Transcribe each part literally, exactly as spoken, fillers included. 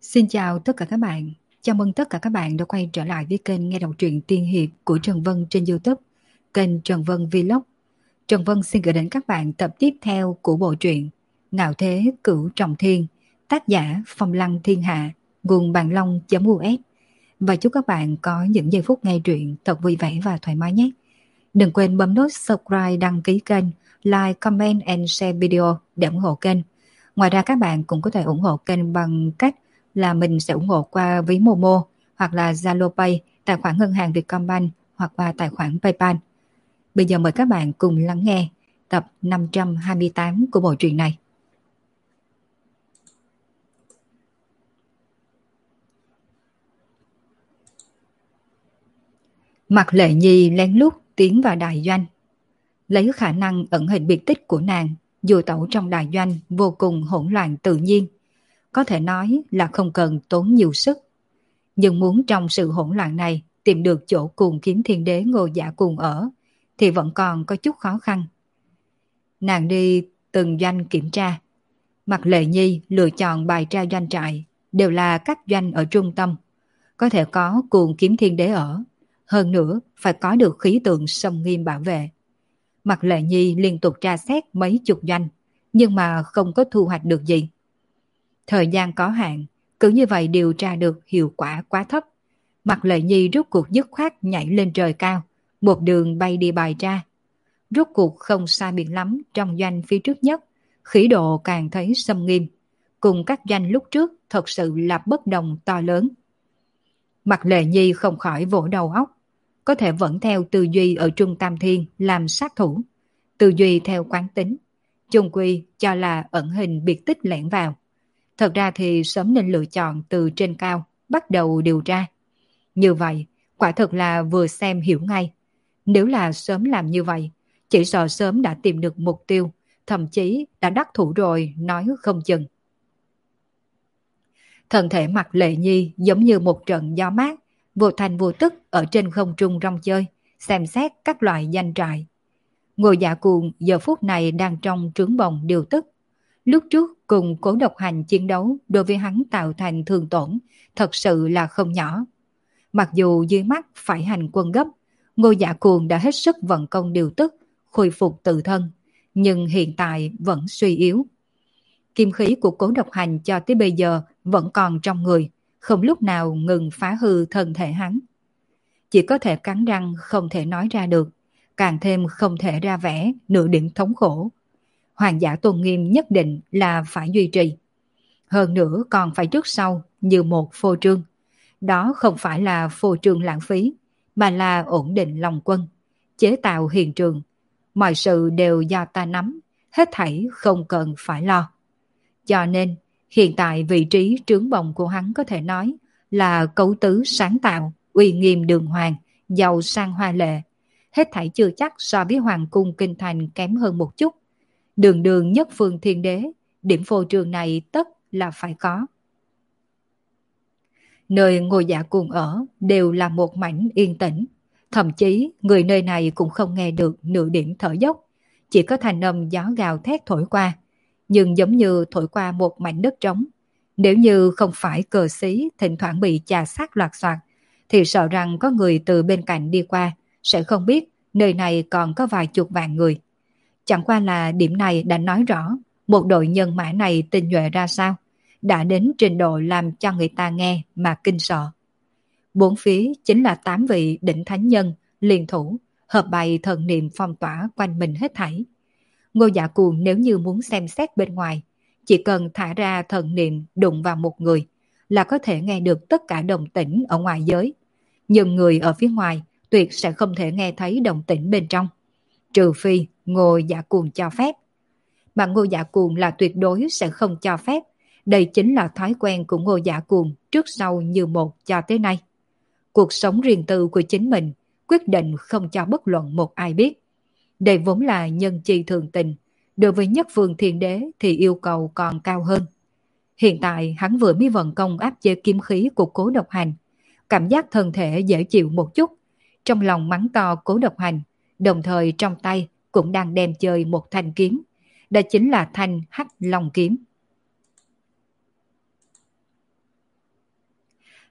Xin chào tất cả các bạn. Chào mừng tất cả các bạn đã quay trở lại với kênh nghe đọc truyện tiên hiệp của Trần Vân trên YouTube, kênh Trần Vân Vlog. Trần Vân xin gửi đến các bạn tập tiếp theo của bộ truyện Ngạo Thế Cửu Trọng Thiên, tác giả Phong Lăng Thiên Hạ, nguồn bàn long.us. Và chúc các bạn có những giây phút nghe truyện thật vui vẻ và thoải mái nhé. Đừng quên bấm nút subscribe, đăng ký kênh, like, comment and share video để ủng hộ kênh. Ngoài ra các bạn cũng có thể ủng hộ kênh bằng cách là mình sẽ ủng hộ qua ví Momo hoặc là Zalo Pay, tài khoản ngân hàng Vietcombank hoặc qua tài khoản PayPal. Bây giờ mời các bạn cùng lắng nghe tập năm trăm hai mươi tám của bộ truyện này. Mạc Lệ Nhi lén lút tiến vào đại doanh. Lấy khả năng ẩn hình biệt tích của nàng, dù tẩu trong đại doanh vô cùng hỗn loạn tự nhiên, có thể nói là không cần tốn nhiều sức. Nhưng muốn trong sự hỗn loạn này tìm được chỗ Cuồng Kiếm Thiên Đế Ngô Dạ Cuồng ở thì vẫn còn có chút khó khăn. Nàng đi từng doanh kiểm tra. Mạc Lệ Nhi lựa chọn bài tra doanh trại đều là các doanh ở trung tâm, có thể có Cuồng Kiếm Thiên Đế ở, hơn nữa phải có được khí tượng sông nghiêm bảo vệ. Mạc Lệ Nhi liên tục tra xét mấy chục doanh, nhưng mà không có thu hoạch được gì. Thời gian có hạn, cứ như vậy điều tra được hiệu quả quá thấp. Mạc Lệ Nhi rút cuộc dứt khoát nhảy lên trời cao, một đường bay đi bài tra. Rút cuộc không xa biệt lắm trong doanh phía trước nhất, khí độ càng thấy xâm nghiêm, cùng các doanh lúc trước thật sự là bất đồng to lớn. Mạc Lệ Nhi không khỏi vỗ đầu óc, có thể vẫn theo tư duy ở Trung Tam Thiên làm sát thủ, tư duy theo quán tính, chung quy cho là ẩn hình biệt tích lẻn vào. Thật ra thì sớm nên lựa chọn từ trên cao bắt đầu điều tra. Như vậy, quả thực là vừa xem hiểu ngay. Nếu là sớm làm như vậy, chỉ sợ sớm đã tìm được mục tiêu, thậm chí đã đắc thủ rồi nói không chừng. Thân thể Mạc Lệ Nhi giống như một trận gió mát, vô thành vô tức ở trên không trung rong chơi, xem xét các loại danh trại. Ngô Dạ Cuồng giờ phút này đang trong trướng bồng điều tức. Lúc trước cùng Cố Độc Hành chiến đấu đối với hắn tạo thành thương tổn, thật sự là không nhỏ. Mặc dù dưới mắt phải hành quân gấp, Ngô Dạ Cuồng đã hết sức vận công điều tức, khôi phục tự thân, nhưng hiện tại vẫn suy yếu. Kim khí của Cố Độc Hành cho tới bây giờ vẫn còn trong người, không lúc nào ngừng phá hư thân thể hắn. Chỉ có thể cắn răng không thể nói ra được, càng thêm không thể ra vẻ nửa điểm thống khổ. Hoàng giả tôn nghiêm nhất định là phải duy trì. Hơn nữa còn phải trước sau như một phô trương. Đó không phải là phô trương lãng phí, mà là ổn định lòng quân, chế tạo hiện trường. Mọi sự đều do ta nắm, hết thảy không cần phải lo. Cho nên, hiện tại vị trí trướng bồng của hắn có thể nói là cấu tứ sáng tạo, uy nghiêm đường hoàng, giàu sang hoa lệ. Hết thảy chưa chắc so với Hoàng cung Kinh Thành kém hơn một chút. Đường đường nhất phương thiên đế, điểm phô trương này tất là phải có. Nơi Ngô Dạ Cuồng ở đều là một mảnh yên tĩnh. Thậm chí người nơi này cũng không nghe được nửa điểm thở dốc. Chỉ có thanh âm gió gào thét thổi qua, nhưng giống như thổi qua một mảnh đất trống. Nếu như không phải cờ xí thỉnh thoảng bị chà sát loạt soạt, thì sợ rằng có người từ bên cạnh đi qua sẽ không biết nơi này còn có vài chục vạn người. Chẳng qua là điểm này đã nói rõ một đội nhân mã này tinh nhuệ ra sao, đã đến trình độ làm cho người ta nghe mà kinh sợ. Bốn phía chính là tám vị đỉnh thánh nhân liên thủ hợp bày thần niệm phong tỏa quanh mình hết thảy. Ngô Dạ Cuồng nếu như muốn xem xét bên ngoài, chỉ cần thả ra thần niệm đụng vào một người là có thể nghe được tất cả động tĩnh ở ngoài giới. Nhưng người ở phía ngoài tuyệt sẽ không thể nghe thấy động tĩnh bên trong, trừ phi Ngô Dạ Cuồng cho phép. Mà Ngô Dạ Cuồng là tuyệt đối sẽ không cho phép. Đây chính là thói quen của Ngô Dạ Cuồng trước sau như một cho tới nay. Cuộc sống riêng tư của chính mình quyết định không cho bất luận một ai biết. Đây vốn là nhân chi thường tình, đối với nhất phương thiên đế thì yêu cầu còn cao hơn. Hiện tại hắn vừa mới vận công áp chế kiếm khí của Cố Độc Hành, cảm giác thân thể dễ chịu một chút, trong lòng mắng to Cố Độc Hành, đồng thời trong tay cũng đang đem chơi một thanh kiếm, đó chính là thanh Hắc Long kiếm.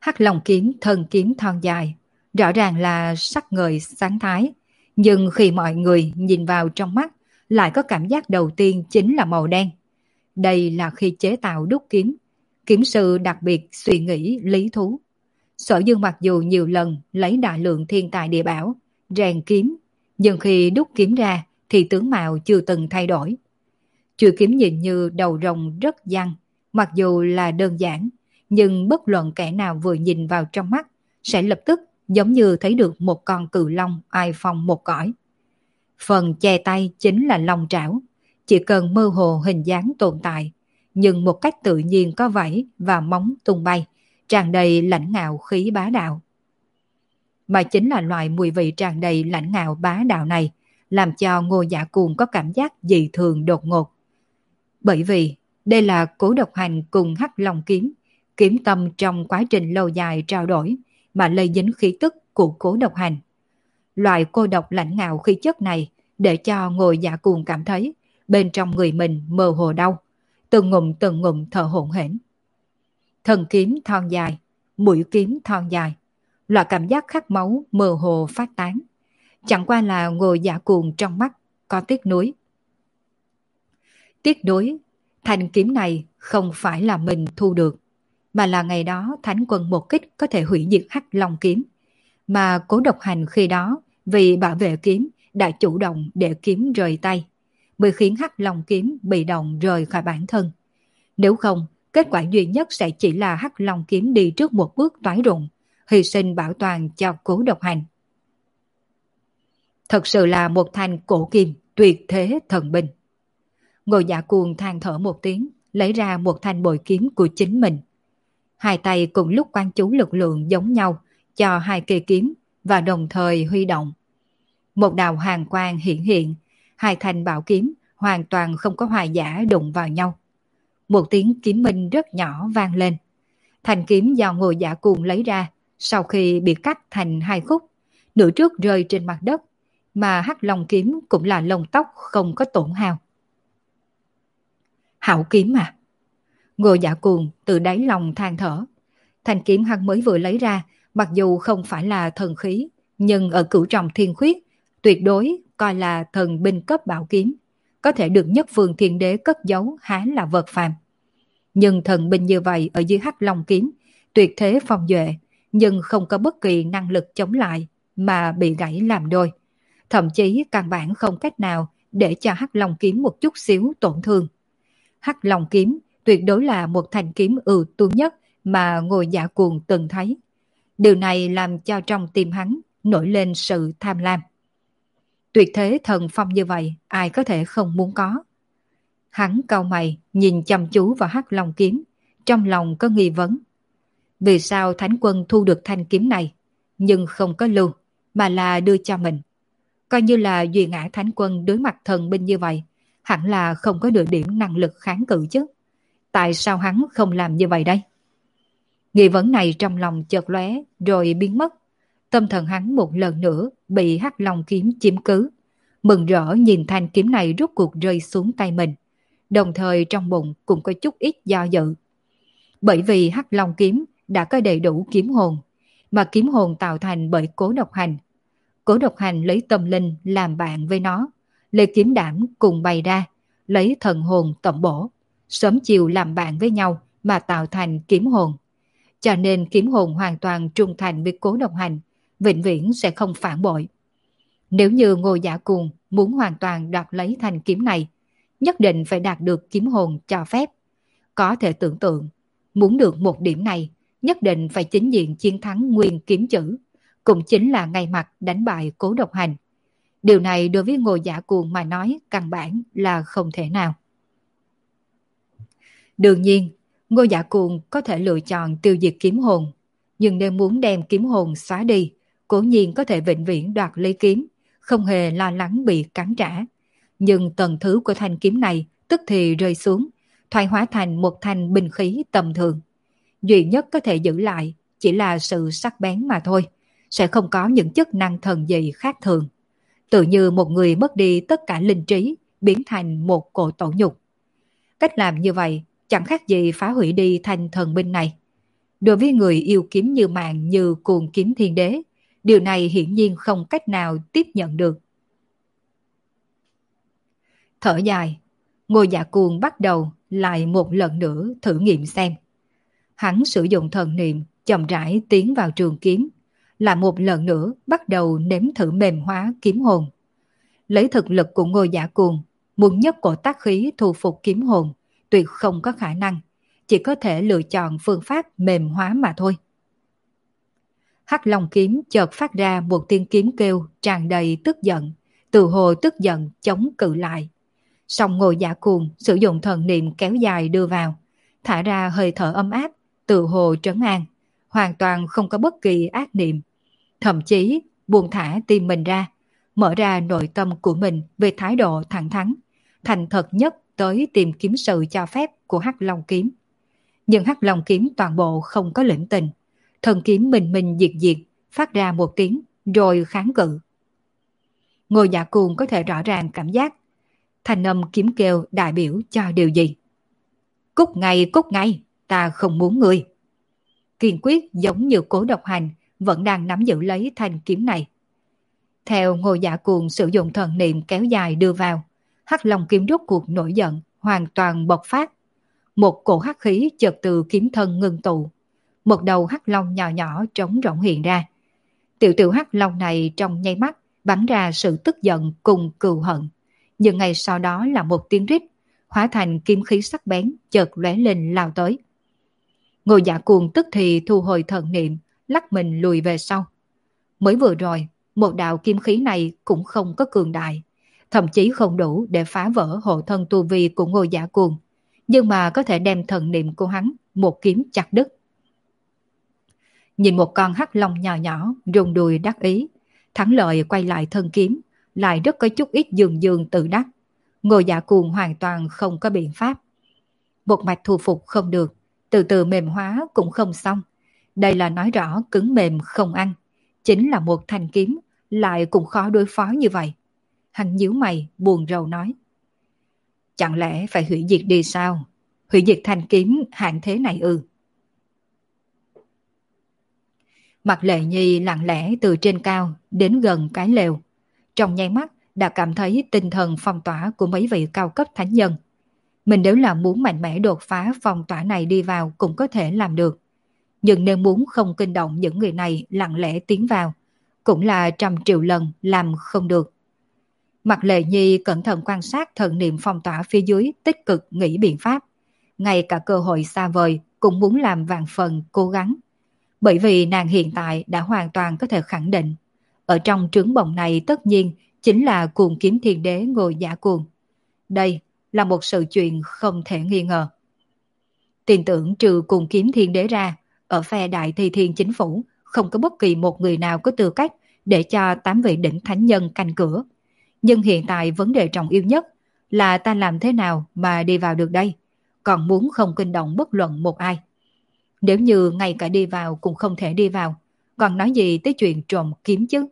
Hắc Long kiếm thân kiếm thon dài, rõ ràng là sắc ngời sáng thái, nhưng khi mọi người nhìn vào trong mắt, lại có cảm giác đầu tiên chính là màu đen. Đây là khi chế tạo đúc kiếm, kiếm sư đặc biệt suy nghĩ lý thú. Sở Dương mặc dù nhiều lần lấy đại lượng thiên tài địa bảo, rèn kiếm, nhưng khi đúc kiếm ra thì tướng mạo chưa từng thay đổi. Chuôi kiếm nhìn như đầu rồng rất giăng, mặc dù là đơn giản, nhưng bất luận kẻ nào vừa nhìn vào trong mắt sẽ lập tức giống như thấy được một con cự long ai phong một cõi. Phần che tay chính là long trảo, chỉ cần mơ hồ hình dáng tồn tại, nhưng một cách tự nhiên có vảy và móng tung bay, tràn đầy lãnh ngạo khí bá đạo. Mà chính là loại mùi vị tràn đầy lãnh ngạo bá đạo này, làm cho Ngô Dạ Cuồng có cảm giác dị thường đột ngột. Bởi vì đây là Cố Độc Hành cùng Hắc Long kiếm, kiếm tâm trong quá trình lâu dài trao đổi mà lây dính khí tức của Cố Độc Hành. Loại cô độc lãnh ngạo khí chất này để cho Ngô Dạ Cuồng cảm thấy bên trong người mình mơ hồ đau, từng ngụm từng ngụm thở hổn hển. Thần kiếm thon dài, mũi kiếm thon dài, loại cảm giác khát máu mơ hồ phát tán. Chẳng qua là Ngô Dạ Cuồng trong mắt có tiếc nuối. Tiếc nuối, thanh kiếm này không phải là mình thu được, mà là ngày đó Thánh Quân một kích có thể hủy diệt Hắc Long kiếm. Mà Cố Độc Hành khi đó vì bảo vệ kiếm đã chủ động để kiếm rời tay, mới khiến Hắc Long kiếm bị động rời khỏi bản thân. Nếu không, kết quả duy nhất sẽ chỉ là Hắc Long kiếm đi trước một bước toái rụng, hy sinh bảo toàn cho Cố Độc Hành. Thật sự là một thanh cổ kim tuyệt thế thần binh. Ngô Dạ Cuồng than thở một tiếng, lấy ra một thanh bội kiếm của chính mình. Hai tay cùng lúc quan chú lực lượng giống nhau cho hai cây kiếm và đồng thời huy động. Một đạo hàn quang hiện hiện, hai thanh bảo kiếm hoàn toàn không có hòa giả đụng vào nhau. Một tiếng kiếm minh rất nhỏ vang lên. Thanh kiếm do Ngô Dạ Cuồng lấy ra sau khi bị cắt thành hai khúc, nửa trước rơi trên mặt đất, mà Hắc Long kiếm cũng là lông tóc không có tổn hao. Hảo kiếm mà. Ngô Dạ Cuồng từ đáy lòng than thở. Thanh kiếm hắn mới vừa lấy ra, mặc dù không phải là thần khí, nhưng ở cửu trọng thiên khuyết, tuyệt đối coi là thần binh cấp bảo kiếm, có thể được nhất phương thiên đế cất giấu há là vật phàm. Nhưng thần binh như vậy ở dưới Hắc Long kiếm, tuyệt thế phong duệ, nhưng không có bất kỳ năng lực chống lại, mà bị gãy làm đôi. Thậm chí căn bản không cách nào để cho Hắc Long kiếm một chút xíu tổn thương. Hắc Long kiếm tuyệt đối là một thanh kiếm ưu tú nhất mà Ngô Dạ Cuồng từng thấy. Điều này làm cho trong tim hắn nổi lên sự tham lam. Tuyệt thế thần phong như vậy, ai có thể không muốn có. Hắn cau mày, nhìn chăm chú vào Hắc Long kiếm, trong lòng có nghi vấn. Vì sao Thánh Quân thu được thanh kiếm này, nhưng không có lưu, mà là đưa cho mình? Coi như là Duy Ngã Thánh Quân đối mặt thần binh như vậy, hẳn là không có được điểm năng lực kháng cự chứ. Tại sao hắn không làm như vậy đây? Nghi vấn này trong lòng chợt lóe rồi biến mất. Tâm thần hắn một lần nữa bị Hắc Long kiếm chiếm cứ. Mừng rỡ nhìn thanh kiếm này rút cuộc rơi xuống tay mình. Đồng thời trong bụng cũng có chút ít do dự. Bởi vì Hắc Long kiếm đã có đầy đủ kiếm hồn, mà kiếm hồn tạo thành bởi Cố Độc Hành. Cố Độc Hành lấy tâm linh làm bạn với nó, lấy kiếm đảm cùng bày ra, lấy thần hồn tẩm bổ, sớm chiều làm bạn với nhau mà tạo thành kiếm hồn. Cho nên kiếm hồn hoàn toàn trung thành với Cố Độc Hành, vĩnh viễn sẽ không phản bội. Nếu như Ngô Dạ Cuồng muốn hoàn toàn đoạt lấy thanh kiếm này, nhất định phải đạt được kiếm hồn cho phép. Có thể tưởng tượng, muốn được một điểm này, nhất định phải chính diện chiến thắng nguyên kiếm chữ, cũng chính là ngay mặt đánh bại Cố Độc Hành. Điều này đối với Ngô Dạ Cuồng mà nói căn bản là không thể nào. Đương nhiên, Ngô Dạ Cuồng có thể lựa chọn tiêu diệt kiếm hồn, nhưng nếu muốn đem kiếm hồn xóa đi, cố nhiên có thể vĩnh viễn đoạt lấy kiếm, không hề lo lắng bị cắn trả. Nhưng tầng thứ của thanh kiếm này tức thì rơi xuống, thoái hóa thành một thanh binh khí tầm thường. Duy nhất có thể giữ lại chỉ là sự sắc bén mà thôi, sẽ không có những chức năng thần gì khác thường. Tự như một người mất đi tất cả linh trí, biến thành một cỗ tổ nhục. Cách làm như vậy chẳng khác gì phá hủy đi thanh thần binh này. Đối với người yêu kiếm như mạng như Cuồng Kiếm Thiên Đế, điều này hiển nhiên không cách nào tiếp nhận được. Thở dài, Ngô Dạ Cuồng bắt đầu lại một lần nữa thử nghiệm xem. Hắn sử dụng thần niệm chậm rãi tiến vào trường kiếm, lại một lần nữa bắt đầu nếm thử mềm hóa kiếm hồn. Lấy thực lực của Ngô Dạ Cuồng, muốn nhất cổ tác khí thu phục kiếm hồn, tuyệt không có khả năng, chỉ có thể lựa chọn phương pháp mềm hóa mà thôi. Hắc Long kiếm chợt phát ra một tiếng kiếm kêu tràn đầy tức giận, từ hồ tức giận chống cự lại. Song Ngô Dạ Cuồng sử dụng thần niệm kéo dài đưa vào, thả ra hơi thở ấm áp, từ hồ trấn an, hoàn toàn không có bất kỳ ác niệm. Thậm chí buông thả tim mình ra, mở ra nội tâm của mình về thái độ thẳng thắn, thành thật nhất tới tìm kiếm sự cho phép của Hắc Long kiếm. Nhưng Hắc Long kiếm toàn bộ không có lĩnh tình, thần kiếm mình mình diệt diệt, phát ra một tiếng rồi kháng cự. Ngô Dạ Cuồng có thể rõ ràng cảm giác thanh âm kiếm kêu đại biểu cho điều gì. Cút ngay, cút ngay, ta không muốn ngươi. Kiên quyết giống như Cố Độc Hành vẫn đang nắm giữ lấy thanh kiếm này. Theo Ngô Dạ Cuồng sử dụng thần niệm kéo dài đưa vào, Hắc Long kiếm rốt cuộc nổi giận, hoàn toàn bộc phát. Một cổ hắc khí chợt từ kiếm thân ngưng tụ. Một đầu hắc long nhỏ nhỏ trống rỗng hiện ra. Tiểu tiểu hắc long này trong nháy mắt bắn ra sự tức giận cùng cừu hận. Nhưng ngay sau đó là một tiếng rít, hóa thành kiếm khí sắc bén chợt lóe lên lao tới. Ngô Dạ Cuồng tức thì thu hồi thần niệm, lắc mình lùi về sau. Mới vừa rồi, một đạo kiếm khí này cũng không có cường đại, thậm chí không đủ để phá vỡ hộ thân tu vi của Ngô Dạ Cuồng, nhưng mà có thể đem thần niệm của hắn một kiếm chặt đứt. Nhìn một con hắc long nhỏ nhỏ rung đùi đắc ý, thắng lợi quay lại thân kiếm, lại rất có chút ít dường dường tự đắc. Ngô Dạ Cuồng hoàn toàn không có biện pháp. Một mạch thu phục không được, từ từ mềm hóa cũng không xong. Đây là nói rõ cứng mềm không ăn. Chính là một thanh kiếm, lại cũng khó đối phó như vậy. Hắn nhíu mày, buồn rầu nói. Chẳng lẽ phải hủy diệt đi sao? Hủy diệt thanh kiếm hạng thế này ư? Mạc Lệ Nhi lặng lẽ từ trên cao đến gần cái lều. Trong nháy mắt đã cảm thấy tinh thần phong tỏa của mấy vị cao cấp thánh nhân. Mình nếu là muốn mạnh mẽ đột phá phong tỏa này đi vào cũng có thể làm được. Nhưng nếu muốn không kinh động những người này lặng lẽ tiến vào, cũng là trăm triệu lần làm không được. Mạc Lệ Nhi cẩn thận quan sát thần niệm phong tỏa phía dưới, tích cực nghĩ biện pháp. Ngay cả cơ hội xa vời cũng muốn làm vạn phần cố gắng. Bởi vì nàng hiện tại đã hoàn toàn có thể khẳng định, ở trong trướng bồng này tất nhiên chính là Cuồng Kiếm Thiên Đế Ngô Dạ Cuồng. Đây là một sự chuyện không thể nghi ngờ. Tin tưởng trừ Cuồng Kiếm Thiên Đế ra, ở phe Đại Thi Thiên chính phủ không có bất kỳ một người nào có tư cách để cho tám vị đỉnh thánh nhân canh cửa. Nhưng hiện tại vấn đề trọng yếu nhất là ta làm thế nào mà đi vào được đây, còn muốn không kinh động bất luận một ai. Nếu như ngay cả đi vào cũng không thể đi vào, còn nói gì tới chuyện trộm kiếm chứ?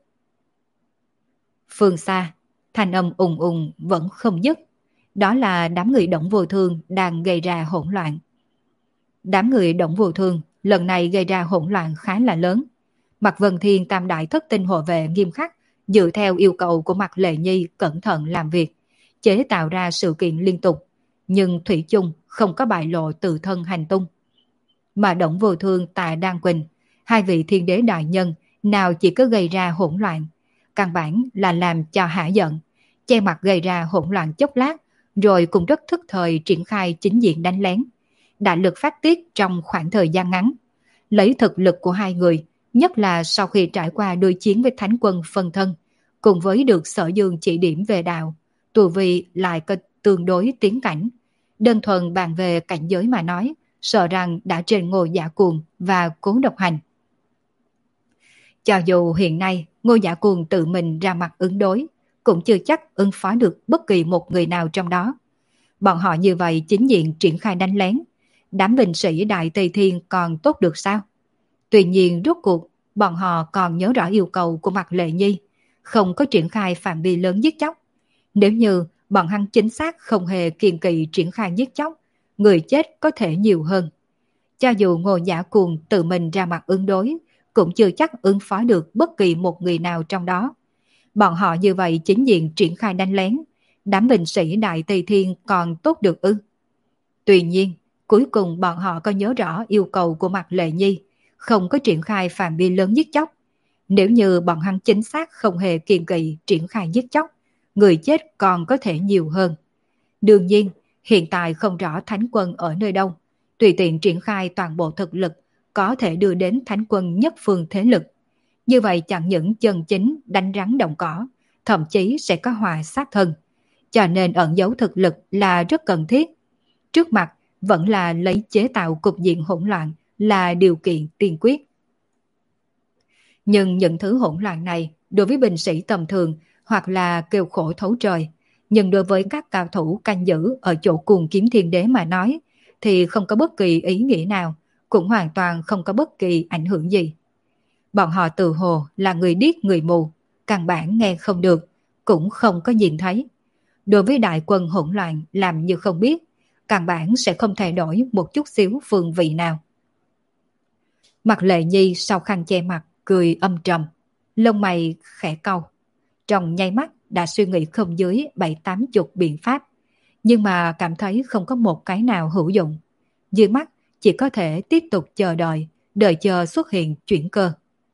Phương xa, thanh âm ùng ùng vẫn không dứt. Đó là đám người Đổng Vô Thương đang gây ra hỗn loạn. Đám người Đổng Vô Thương lần này gây ra hỗn loạn khá là lớn. Mạc Vân Thiên tam đại thất tinh hộ vệ nghiêm khắc, dựa theo yêu cầu của Mạc Lệ Nhi cẩn thận làm việc, chế tạo ra sự kiện liên tục, nhưng thủy chung không có bại lộ tự thân hành tung. Mà Đổng Vô Thương Tạ Đan Quỳnh, hai vị thiên đế đại nhân nào chỉ có gây ra hỗn loạn, căn bản là làm cho hả giận, che mặt gây ra hỗn loạn chốc lát, rồi cũng rất thức thời triển khai chính diện đánh lén. Đại lực phát tiết trong khoảng thời gian ngắn. Lấy thực lực của hai người, nhất là sau khi trải qua đối chiến với thánh quân phân thân, cùng với được Sở Dương chỉ điểm về đạo, tu vi lại có tương đối tiến cảnh. Đơn thuần bàn về cảnh giới mà nói, sợ rằng đã trên Ngô Dạ Cuồng và Cố Độc Hành. Cho dù hiện nay Ngô Dạ Cuồng tự mình ra mặt ứng đối, cũng chưa chắc ứng phó được bất kỳ một người nào trong đó. Bọn họ như vậy chính diện triển khai đánh lén, đám binh sĩ Đại Tây Thiên còn tốt được sao? Tuy nhiên rốt cuộc, bọn họ còn nhớ rõ yêu cầu của Mạc Lệ Nhi, không có triển khai phạm vi lớn giết chóc. Nếu như bọn hắn chính xác không hề kiêng kỵ triển khai giết chóc, người chết có thể nhiều hơn. Cho dù Ngô Giả Cuồng tự mình ra mặt ứng đối, cũng chưa chắc ứng phó được bất kỳ một người nào trong đó. Bọn họ như vậy chính diện triển khai đánh lén, đám binh sĩ Đại Tây Thiên còn tốt được ư? Tuy nhiên, cuối cùng bọn họ có nhớ rõ yêu cầu của Mạc Lệ Nhi, không có triển khai phạm vi lớn giết chóc. Nếu như bọn hắn chính xác không hề kiêng kỵ triển khai giết chóc, người chết còn có thể nhiều hơn. Đương nhiên, hiện tại không rõ Thánh quân ở nơi đâu, tùy tiện triển khai toàn bộ thực lực có thể đưa đến Thánh quân nhất phương thế lực. Như vậy chẳng những chân chính đánh rắn động cỏ, thậm chí sẽ có họa sát thân. Cho nên ẩn giấu thực lực là rất cần thiết. Trước mặt vẫn là lấy chế tạo cục diện hỗn loạn là điều kiện tiên quyết. Nhưng những thứ hỗn loạn này đối với binh sĩ tầm thường hoặc là kêu khổ thấu trời, nhưng đối với các cao thủ canh giữ ở chỗ Cuồng Kiếm Thiên Đế mà nói thì không có bất kỳ ý nghĩa nào, cũng hoàn toàn không có bất kỳ ảnh hưởng gì. Bọn họ tự hồ là người điếc người mù, căn bản nghe không được, cũng không có nhìn thấy. Đối với đại quân hỗn loạn làm như không biết, căn bản sẽ không thay đổi một chút xíu phương vị nào. Mặt Lệ Nhi sau khăn che mặt cười âm trầm, lông mày khẽ cau. Trong nháy mắt đã suy nghĩ không dưới bảy tám chục biện pháp, nhưng mà cảm thấy không có một cái nào hữu dụng. Dưới mắt chỉ có thể tiếp tục chờ đợi, đợi chờ xuất hiện chuyển cơ.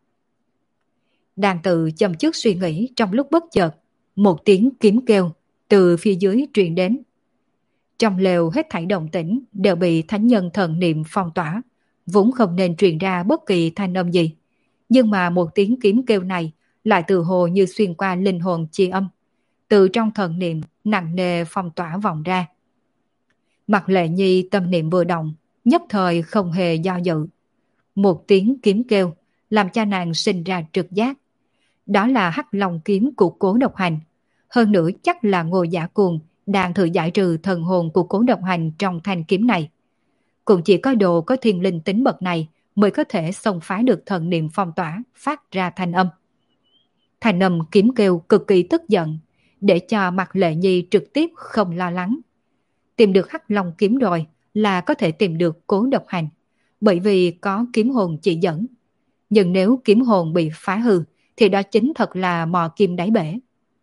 Đang tự châm chước suy nghĩ trong lúc bất chợt, một tiếng kiếm kêu từ phía dưới truyền đến. Trong lều hết thảy động tĩnh đều bị thánh nhân thần niệm phong tỏa, vốn không nên truyền ra bất kỳ thanh âm gì. Nhưng mà một tiếng kiếm kêu này lại từ hồ như xuyên qua linh hồn chi âm, từ trong thần niệm nặng nề phong tỏa vòng ra. Mặt Lệ Nhi tâm niệm vừa động, nhất thời không hề do dự. Một tiếng kiếm kêu làm cho nàng sinh ra trực giác. Đó là Hắc Long kiếm của Cố Độc Hành. Hơn nữa chắc là Ngô Giả Cuồng đang thử giải trừ thần hồn của Cố Độc Hành trong thanh kiếm này. Cũng chỉ có đồ có thiên linh tính bậc này mới có thể xông phá được thần niệm phong tỏa, phát ra thanh âm. Thanh âm kiếm kêu cực kỳ tức giận, để cho Mạc Lệ Nhi trực tiếp không lo lắng. Tìm được Hắc Long kiếm rồi là có thể tìm được Cố Độc Hành, bởi vì có kiếm hồn chỉ dẫn. Nhưng nếu kiếm hồn bị phá hư thì đó chính thật là mò kim đáy bể.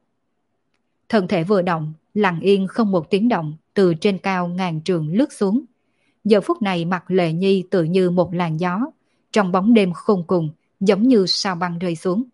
Thân thể vừa động, lặng yên không một tiếng động từ trên cao ngàn trường lướt xuống. Giờ phút này Mạc Lệ Nhi tự như một làn gió, trong bóng đêm khôn cùng, giống như sao băng rơi xuống.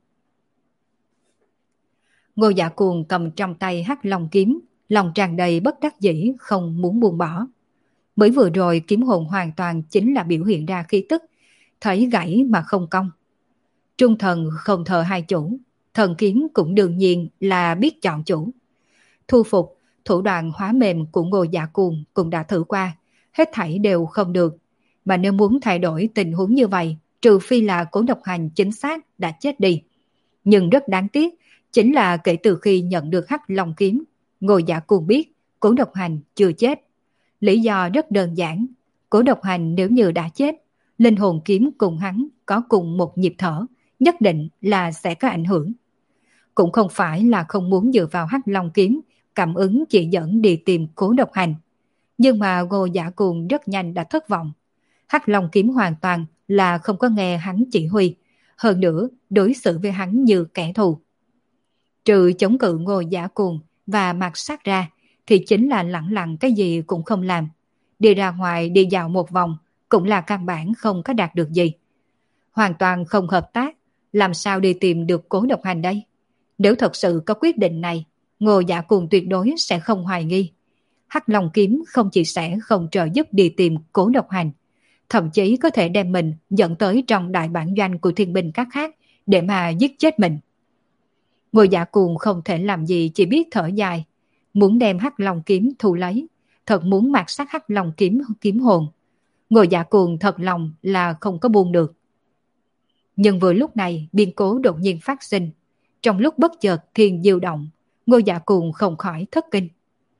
Ngô Dạ Cuồng cầm trong tay Hắc Long kiếm, lòng tràn đầy bất đắc dĩ không muốn buông bỏ. Mới vừa rồi kiếm hồn hoàn toàn chính là biểu hiện ra khí tức, thấy gãy mà không cong. Trung thần không thờ hai chủ, thần kiếm cũng đương nhiên là biết chọn chủ. Thu phục, thủ đoạn hóa mềm của Ngô Dạ Cuồng cũng đã thử qua, hết thảy đều không được. Mà nếu muốn thay đổi tình huống như vậy, trừ phi là Cố Độc Hành chính xác đã chết đi. Nhưng rất đáng tiếc, chính là kể từ khi nhận được Hắc Long kiếm, Ngô Dạ Cuồng biết Cố Độc Hành chưa chết. Lý do rất đơn giản, Cố Độc Hành nếu như đã chết, linh hồn kiếm cùng hắn có cùng một nhịp thở, nhất định là sẽ có ảnh hưởng. Cũng không phải là không muốn dựa vào Hắc Long kiếm, cảm ứng chỉ dẫn đi tìm Cố Độc Hành. Nhưng mà Ngô Dạ Cuồng rất nhanh đã thất vọng. Hắc Long kiếm hoàn toàn là không có nghe hắn chỉ huy, hơn nữa đối xử với hắn như kẻ thù. Trừ chống cự Ngô Dạ Cuồng và Mạc Sát ra, thì chính là lẳng lặng cái gì cũng không làm. Đi ra ngoài đi dạo một vòng, cũng là căn bản không có đạt được gì. Hoàn toàn không hợp tác, làm sao đi tìm được Cố Độc Hành đây? Nếu thật sự có quyết định này, Ngô Dạ Cuồng tuyệt đối sẽ không hoài nghi. Hắc Long kiếm không chỉ sẽ không trợ giúp đi tìm Cố Độc Hành, thậm chí có thể đem mình dẫn tới trong đại bản doanh của thiên binh các khác để mà giết chết mình. Ngô Dạ Cuồng không thể làm gì, chỉ biết thở dài, muốn đem Hắc Long kiếm thu lấy, thật muốn mạt sát Hắc Long kiếm kiếm hồn. Ngô Dạ Cuồng thật lòng là không có buông được. Nhưng vừa lúc này biến cố đột nhiên phát sinh, trong lúc bất chợt thiên diêu động, Ngô Dạ Cuồng không khỏi thất kinh.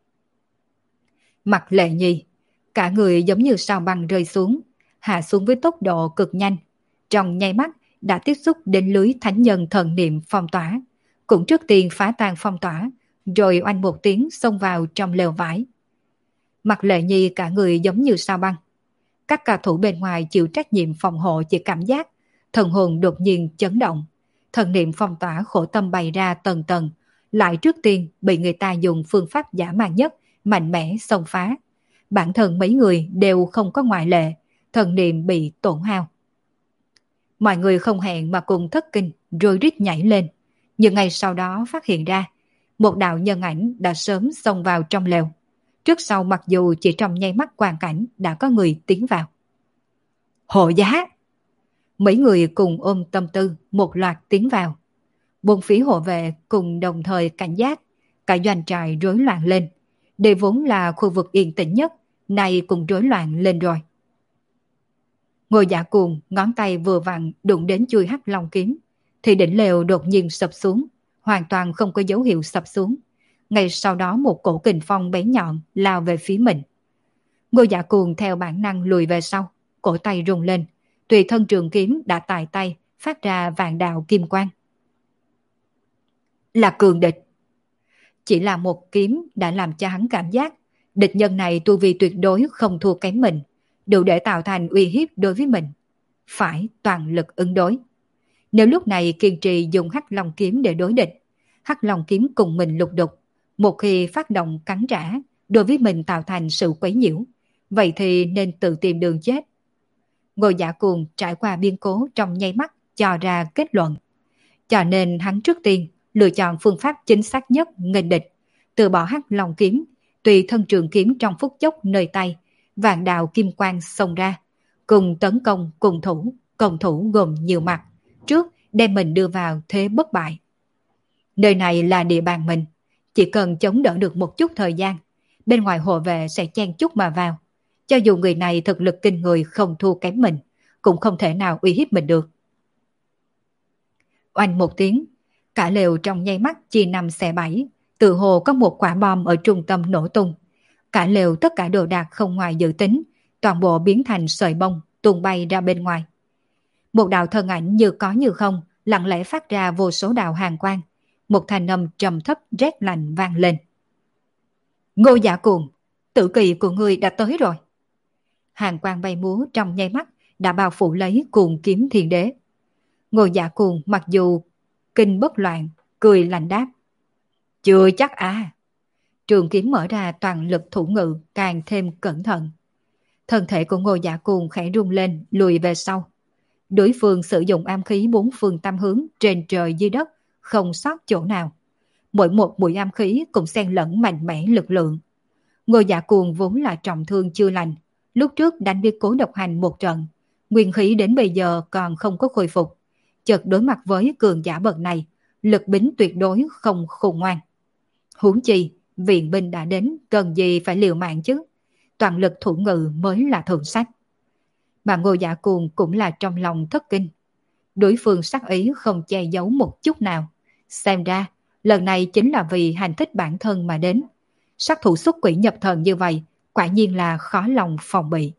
Mặt Lệ Nhi, cả người giống như sao băng rơi xuống, hạ xuống với tốc độ cực nhanh, trong nháy mắt đã tiếp xúc đến lưới thánh nhân thần niệm phong tỏa, cũng trước tiên phá tan phong tỏa, rồi oanh một tiếng xông vào trong lều vải. Mặt Lệ Nhi cả người giống như sao băng. Các cao thủ bên ngoài chịu trách nhiệm phòng hộ chỉ cảm giác thần hồn đột nhiên chấn động, thần niệm phong tỏa khổ tâm bày ra tầng tầng, lại trước tiên bị người ta dùng phương pháp dã man nhất mạnh mẽ xông phá. Bản thân mấy người đều không có ngoại lệ, thần niệm bị tổn hao. Mọi người không hẹn mà cùng thất kinh, rồi rít nhảy lên. Nhưng ngay sau đó phát hiện ra, một đạo nhân ảnh đã sớm xông vào trong lều. Trước sau mặc dù chỉ trong nháy mắt quang cảnh đã có người tiến vào. Hộ giá! Mấy người cùng ôm tâm tư một loạt tiến vào. Bốn phía hộ vệ cùng đồng thời cảnh giác, cả doanh trại rối loạn lên. Đây vốn là khu vực yên tĩnh nhất, nay cũng rối loạn lên rồi. Ngô Dạ Cuồng ngón tay vừa vặn đụng đến chui hắc long kiếm, thì đỉnh lều đột nhiên sập xuống, hoàn toàn không có dấu hiệu sập xuống. Ngay sau đó một cổ kình phong bén nhọn lao về phía mình. Ngô Dạ Cuồng theo bản năng lùi về sau, cổ tay rung lên, tùy thân trường kiếm đã tài tay phát ra vạn đạo kim quang. Là cường địch. Chỉ là một kiếm đã làm cho hắn cảm giác địch nhân này tu vi tuyệt đối không thua kém mình, đủ để tạo thành uy hiếp đối với mình. Phải toàn lực ứng đối. Nếu lúc này kiên trì dùng hắc long kiếm để đối địch, hắc long kiếm cùng mình lục đục, một khi phát động cắn trả, đối với mình tạo thành sự quấy nhiễu, vậy thì nên tự tìm đường chết. Ngô Dạ Cuồng trải qua biến cố trong nháy mắt cho ra kết luận. Cho nên hắn trước tiên lựa chọn phương pháp chính xác nhất nghênh địch, từ bỏ hắc long kiếm, tùy thân trường kiếm trong phút chốc nơi tay, vạn đạo kim quang xông ra, cùng tấn công cùng thủ, công thủ gồm nhiều mặt, trước đem mình đưa vào thế bất bại. Nơi này là địa bàn mình, chỉ cần chống đỡ được một chút thời gian, bên ngoài hộ vệ sẽ chen chúc mà vào. Cho dù người này thực lực kinh người không thua kém mình, cũng không thể nào uy hiếp mình được. Oanh một tiếng, cả lều trong nháy mắt chia năm xẻ bảy, tự hồ có một quả bom ở trung tâm nổ tung. Cả lều tất cả đồ đạc không ngoài dự tính, toàn bộ biến thành sợi bông, tung bay ra bên ngoài. Một đạo thân ảnh như có như không, lặng lẽ phát ra vô số đạo hàn quang. Một thanh âm trầm thấp rét lạnh vang lên. Ngô Dạ Cuồng, tử kỳ của ngươi đã tới rồi. Hàn quang bay múa trong nháy mắt đã bao phủ lấy cuồng kiếm thiên đế. Ngô Dạ Cuồng mặc dù kinh bất loạn, cười lạnh đáp. Chưa chắc à. Trường kiếm mở ra toàn lực thủ ngự càng thêm cẩn thận. Thân thể của Ngô Dạ Cuồng khẽ rung lên, lùi về sau. Đối phương sử dụng am khí bốn phương tam hướng trên trời dưới đất, không sót chỗ nào. Mỗi một mũi am khí cũng xen lẫn mạnh mẽ lực lượng. Ngô Dạ Cuồng vốn là trọng thương chưa lành, lúc trước đánh với Cố Độc Hành một trận, nguyên khí đến bây giờ còn không có khôi phục. Chợt đối mặt với cường giả bậc này, lực bính tuyệt đối không khôn ngoan. Huống chi, viện binh đã đến, cần gì phải liều mạng chứ? Toàn lực thủ ngự mới là thượng sách. Mà Ngô Dạ Cuồng cũng là trong lòng thất kinh. Đối phương sắc ý không che giấu một chút nào. Xem ra, lần này chính là vì hành thích bản thân mà đến. Sát thủ xuất quỷ nhập thần như vậy, quả nhiên là khó lòng phòng bị.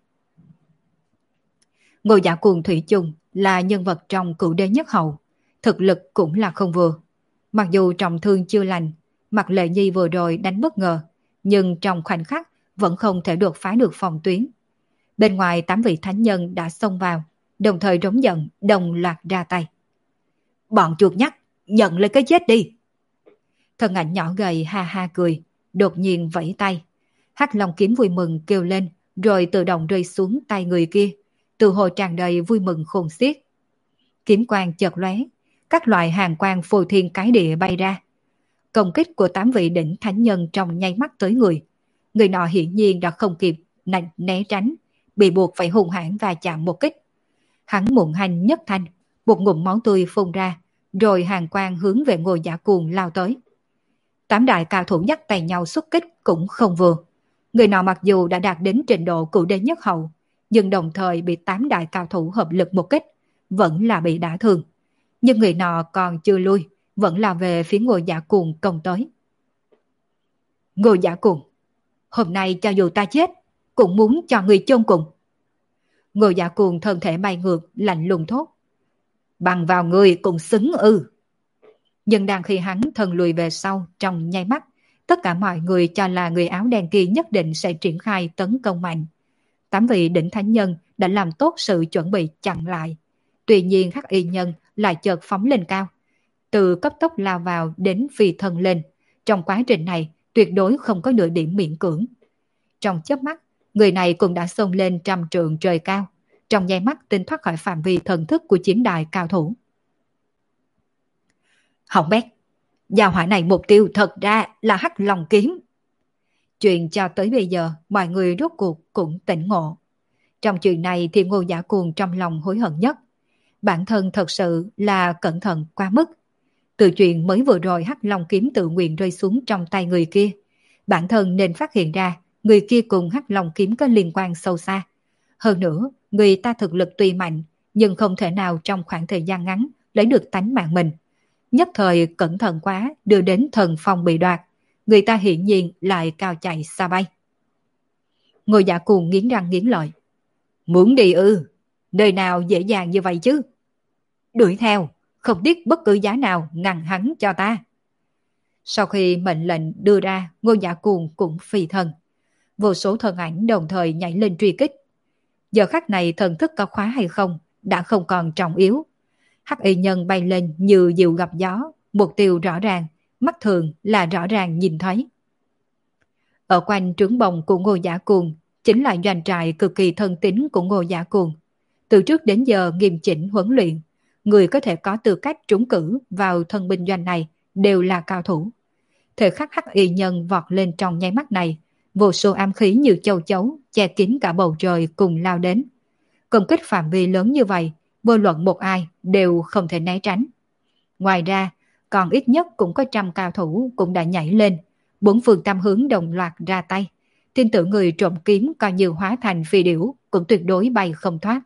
Ngô Dạ Cuồng thủy chung là nhân vật trong Cửu Đế nhất hậu, thực lực cũng là không vừa. Mặc dù trọng thương chưa lành, Mạc Lệ Nhi vừa rồi đánh bất ngờ, nhưng trong khoảnh khắc vẫn không thể đột phá được phòng tuyến. Bên ngoài tám vị thánh nhân đã xông vào, đồng thời rống giận, đồng loạt ra tay. Bọn chuột nhắt, nhận lấy cái chết đi! Thân ảnh nhỏ gầy ha ha cười, đột nhiên vẫy tay. Hắc Long kiếm vui mừng kêu lên, rồi tự động rơi xuống tay người kia, từ hồ tràn đầy vui mừng khôn xiết. Kiếm quang chợt lóe, các loại hàng quang phô thiên cái địa bay ra. Công kích của tám vị đỉnh thánh nhân trong nháy mắt tới người. Người nọ hiển nhiên đã không kịp nạnh né tránh, bị buộc phải hung hãn và chạm một kích. Hắn muộn hành nhất thanh, một ngụm máu tươi phun ra, rồi hàng quang hướng về Ngô Dạ Cuồng lao tới. Tám đại cao thủ dắt tay nhau xuất kích cũng không vừa. Người nọ mặc dù đã đạt đến trình độ Cửu Đế nhất hậu, nhưng đồng thời bị tám đại cao thủ hợp lực một kích, vẫn là bị đả thương. Nhưng người nọ còn chưa lui, vẫn là về phía Ngô Dạ Cuồng công tới. Ngô Dạ Cuồng, hôm nay cho dù ta chết, cũng muốn cho người chôn cùng. Ngô Dạ Cuồng thân thể bay ngược, lạnh lùng thốt. Bằng vào người cũng xứng ư. Nhưng đang khi hắn thân lùi về sau trong nháy mắt, tất cả mọi người cho là người áo đen kia nhất định sẽ triển khai tấn công mạnh. tám vị đỉnh thánh nhân đã làm tốt sự chuẩn bị chặn lại. Tuy nhiên hắc y nhân lại chợt phóng lên cao, từ cấp tốc lao vào đến phi thân lên. Trong quá trình này, tuyệt đối không có nửa điểm miễn cưỡng. Trong chớp mắt, người này cũng đã xông lên trăm trượng trời cao, trong nháy mắt tinh thoát khỏi phạm vi thần thức của chiến đài cao thủ. Hỏng bét, gia hỏa này mục tiêu thật ra là Hắc Long kiếm. Chuyện cho tới bây giờ, mọi người rốt cuộc cũng tỉnh ngộ. Trong chuyện này thì Ngô Giả Cuồng trong lòng hối hận nhất. Bản thân thật sự là cẩn thận quá mức. Từ chuyện mới vừa rồi Hắc Long kiếm tự nguyện rơi xuống trong tay người kia, bản thân nên phát hiện ra người kia cùng Hắc Long kiếm có liên quan sâu xa. Hơn nữa, người ta thực lực tuy mạnh, nhưng không thể nào trong khoảng thời gian ngắn lấy được tánh mạng mình. Nhất thời cẩn thận quá đưa đến thần phong bị đoạt, người ta hiển nhiên lại cao chạy xa bay. Ngô Giả Cuồng nghiến răng nghiến lợi. Muốn đi ư? Nơi nào dễ dàng như vậy chứ? Đuổi theo, không tiếc bất cứ giá nào ngăn hắn cho ta. Sau khi mệnh lệnh đưa ra, Ngô Giả Cuồng cũng phi thân. Vô số thân ảnh đồng thời nhảy lên truy kích. Giờ khắc này thần thức có khóa hay không đã không còn trọng yếu. Hắc y nhân bay lên như diều gặp gió, mục tiêu rõ ràng, mắt thường là rõ ràng nhìn thấy. Ở quanh trướng bồng của Ngô Giả Cuồng chính là doanh trại cực kỳ thân tín của Ngô Giả Cuồng. Từ trước đến giờ nghiêm chỉnh huấn luyện, người có thể có tư cách trúng cử vào thân binh doanh này đều là cao thủ. Thời khắc hắc y nhân vọt lên trong nháy mắt này, vô số ám khí như châu chấu che kín cả bầu trời cùng lao đến. Công kích phạm vi lớn như vậy, vô luận một ai đều không thể né tránh. Ngoài ra, còn ít nhất cũng có trăm cao thủ cũng đã nhảy lên, bốn phương tam hướng đồng loạt ra tay. Tin tưởng người trộm kiếm coi như hóa thành phi điểu cũng tuyệt đối bay không thoát.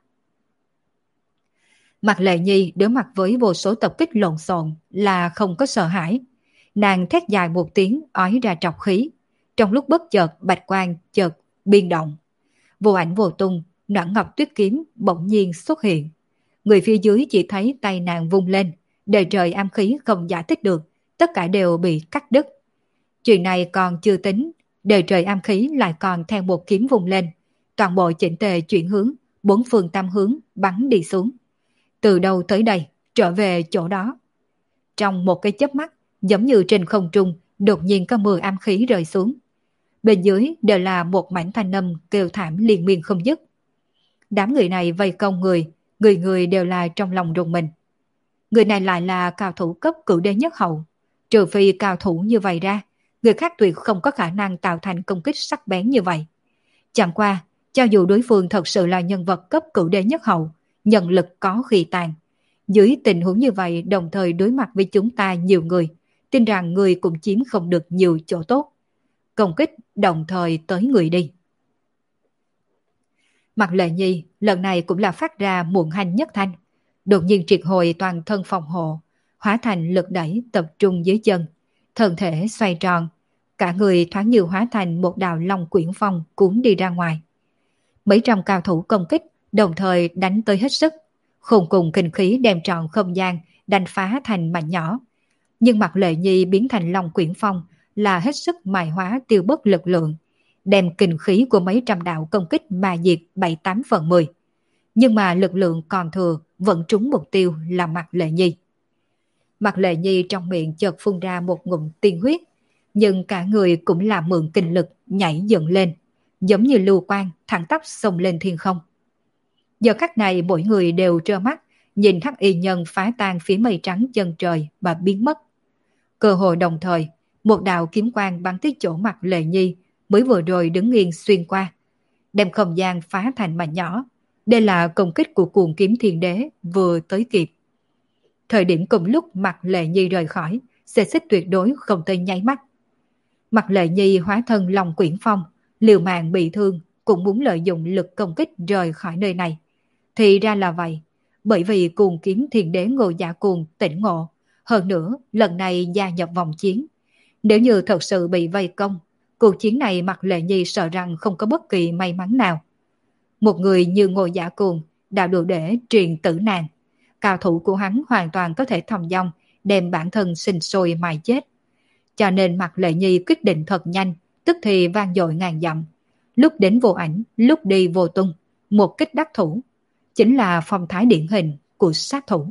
Mạc Lệ Nhi đối mặt với vô số tập kích lộn xộn là không có sợ hãi. Nàng thét dài một tiếng ói ra trọc khí. Trong lúc bất chợt bạch quang chợt biên động. Vô ảnh vô tung, Noãn Ngọc Tuyết kiếm bỗng nhiên xuất hiện. Người phía dưới chỉ thấy tay nàng vung lên, đời trời am khí không giải thích được, tất cả đều bị cắt đứt. Chuyện này còn chưa tính, đời trời am khí lại còn theo một kiếm vung lên, toàn bộ chỉnh tề chuyển hướng, bốn phương tam hướng bắn đi xuống. Từ đâu tới đây, trở về chỗ đó. Trong một cái chớp mắt, giống như trên không trung, đột nhiên có mưa am khí rơi xuống. Bên dưới đều là một mảnh thanh âm kêu thảm liên miên không dứt. Đám người này vây công người, người người đều là trong lòng rùng mình. Người này lại là cao thủ cấp cửu đế nhất hậu. Trừ phi cao thủ như vậy ra, người khác tuyệt không có khả năng tạo thành công kích sắc bén như vậy. Chẳng qua, cho dù đối phương thật sự là nhân vật cấp cửu đế nhất hậu, nhân lực có khi tàn. Dưới tình huống như vậy đồng thời đối mặt với chúng ta nhiều người, tin rằng người cũng chiếm không được nhiều chỗ tốt. Công kích đồng thời tới người đi. Mạc Lệ Nhi lần này cũng là phát ra muộn hành nhất thanh, đột nhiên triệt hồi toàn thân phòng hộ, hóa thành lực đẩy tập trung dưới chân, thân thể xoay tròn, cả người thoáng như hóa thành một đạo long quyển phong cuốn đi ra ngoài. Mấy trăm cao thủ công kích đồng thời đánh tới hết sức, khôn cùng kinh khí đem trọn không gian đánh phá thành mảnh nhỏ. Nhưng Mạc Lệ Nhi biến thành long quyển phong là hết sức mài hóa tiêu bớt lực lượng, đem kinh khí của mấy trăm đạo công kích mà diệt bảy tám phần mười. Nhưng mà lực lượng còn thừa vẫn trúng mục tiêu là Mạc Lệ Nhi. Mạc Lệ Nhi trong miệng chợt phun ra một ngụm tiên huyết, nhưng cả người cũng là mượn kinh lực nhảy dựng lên, giống như lưu quang thẳng tắp xông lên thiên không. Giờ khắc này mỗi người đều trơ mắt nhìn hắc y nhân phá tan phía mây trắng chân trời và biến mất. Cơ hội đồng thời, một đạo kiếm quang bắn tới chỗ Mạc Lệ Nhi mới vừa rồi đứng nghiêng xuyên qua, đem không gian phá thành mảnh nhỏ. Đây là công kích của cuồng kiếm thiên đế vừa tới kịp. Thời điểm cùng lúc Mạc Lệ Nhi rời khỏi, xê xích tuyệt đối không tới nháy mắt. Mạc Lệ Nhi hóa thân long quyển phong, liều mạng bị thương, cũng muốn lợi dụng lực công kích rời khỏi nơi này. Thì ra là vậy, bởi vì cuồng kiếm thiên đế Ngô Giả Cuồng tỉnh ngộ, hơn nữa lần này gia nhập vòng chiến. Nếu như thật sự bị vây công, cuộc chiến này Mạc Lệ Nhi sợ rằng không có bất kỳ may mắn nào. Một người như Ngô Giả Cuồng đã đủ để truyền tử nàng. Cao thủ của hắn hoàn toàn có thể thong dong đem bản thân sinh sôi mài chết. Cho nên Mạc Lệ Nhi quyết định thật nhanh, tức thì vang dội ngàn dặm. lúc đến vô ảnh, lúc đi vô tung, một kích đắc thủ, chính là phong thái điển hình của sát thủ.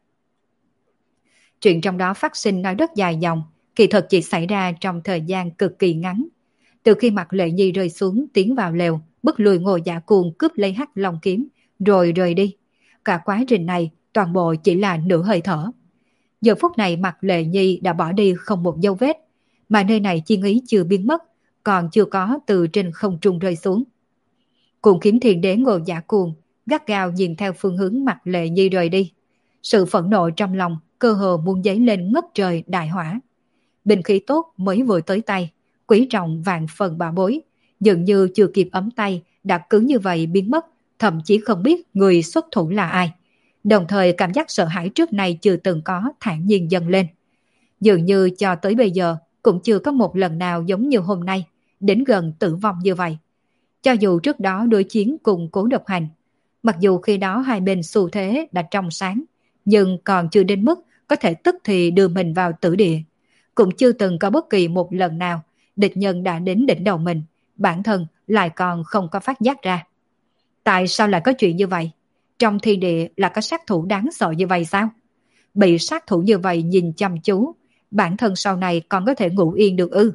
Chuyện trong đó phát sinh nói rất dài dòng, kỳ thực chỉ xảy ra trong thời gian cực kỳ ngắn. Từ khi mặt Lệ Nhi rơi xuống tiến vào lều, bức lùi Ngô Dạ Cuồng cướp lấy hắc long kiếm, rồi rời đi. Cả quá trình này toàn bộ chỉ là nửa hơi thở. Giờ phút này mặt Lệ Nhi đã bỏ đi không một dấu vết, mà nơi này chi ý chưa biến mất, còn chưa có từ trên không trung rơi xuống. Cuồng kiếm thiền đế Ngô Dạ Cuồng gắt gao nhìn theo phương hướng mặt Lệ Nhi rời đi. Sự phẫn nộ trong lòng cơ hồ muốn dấy lên ngất trời đại hỏa. Binh khí tốt mới vừa tới tay, quý trọng vạn phần bảo bối, dường như chưa kịp ấm tay đã cứ như vậy biến mất, thậm chí không biết người xuất thủ là ai. Đồng thời cảm giác sợ hãi trước này chưa từng có thản nhiên dâng lên. Dường như cho tới bây giờ cũng chưa có một lần nào giống như hôm nay, đến gần tử vong như vậy. Cho dù trước đó đối chiến cùng Cố Độc Hành, mặc dù khi đó hai bên xu thế đã trong sáng, nhưng còn chưa đến mức có thể tức thì đưa mình vào tử địa. Cũng chưa từng có bất kỳ một lần nào địch nhân đã đến đỉnh đầu mình, bản thân lại còn không có phát giác ra. Tại sao lại có chuyện như vậy? Trong thiên địa là có sát thủ đáng sợ như vậy sao? Bị sát thủ như vậy nhìn chăm chú, bản thân sau này còn có thể ngủ yên được ư?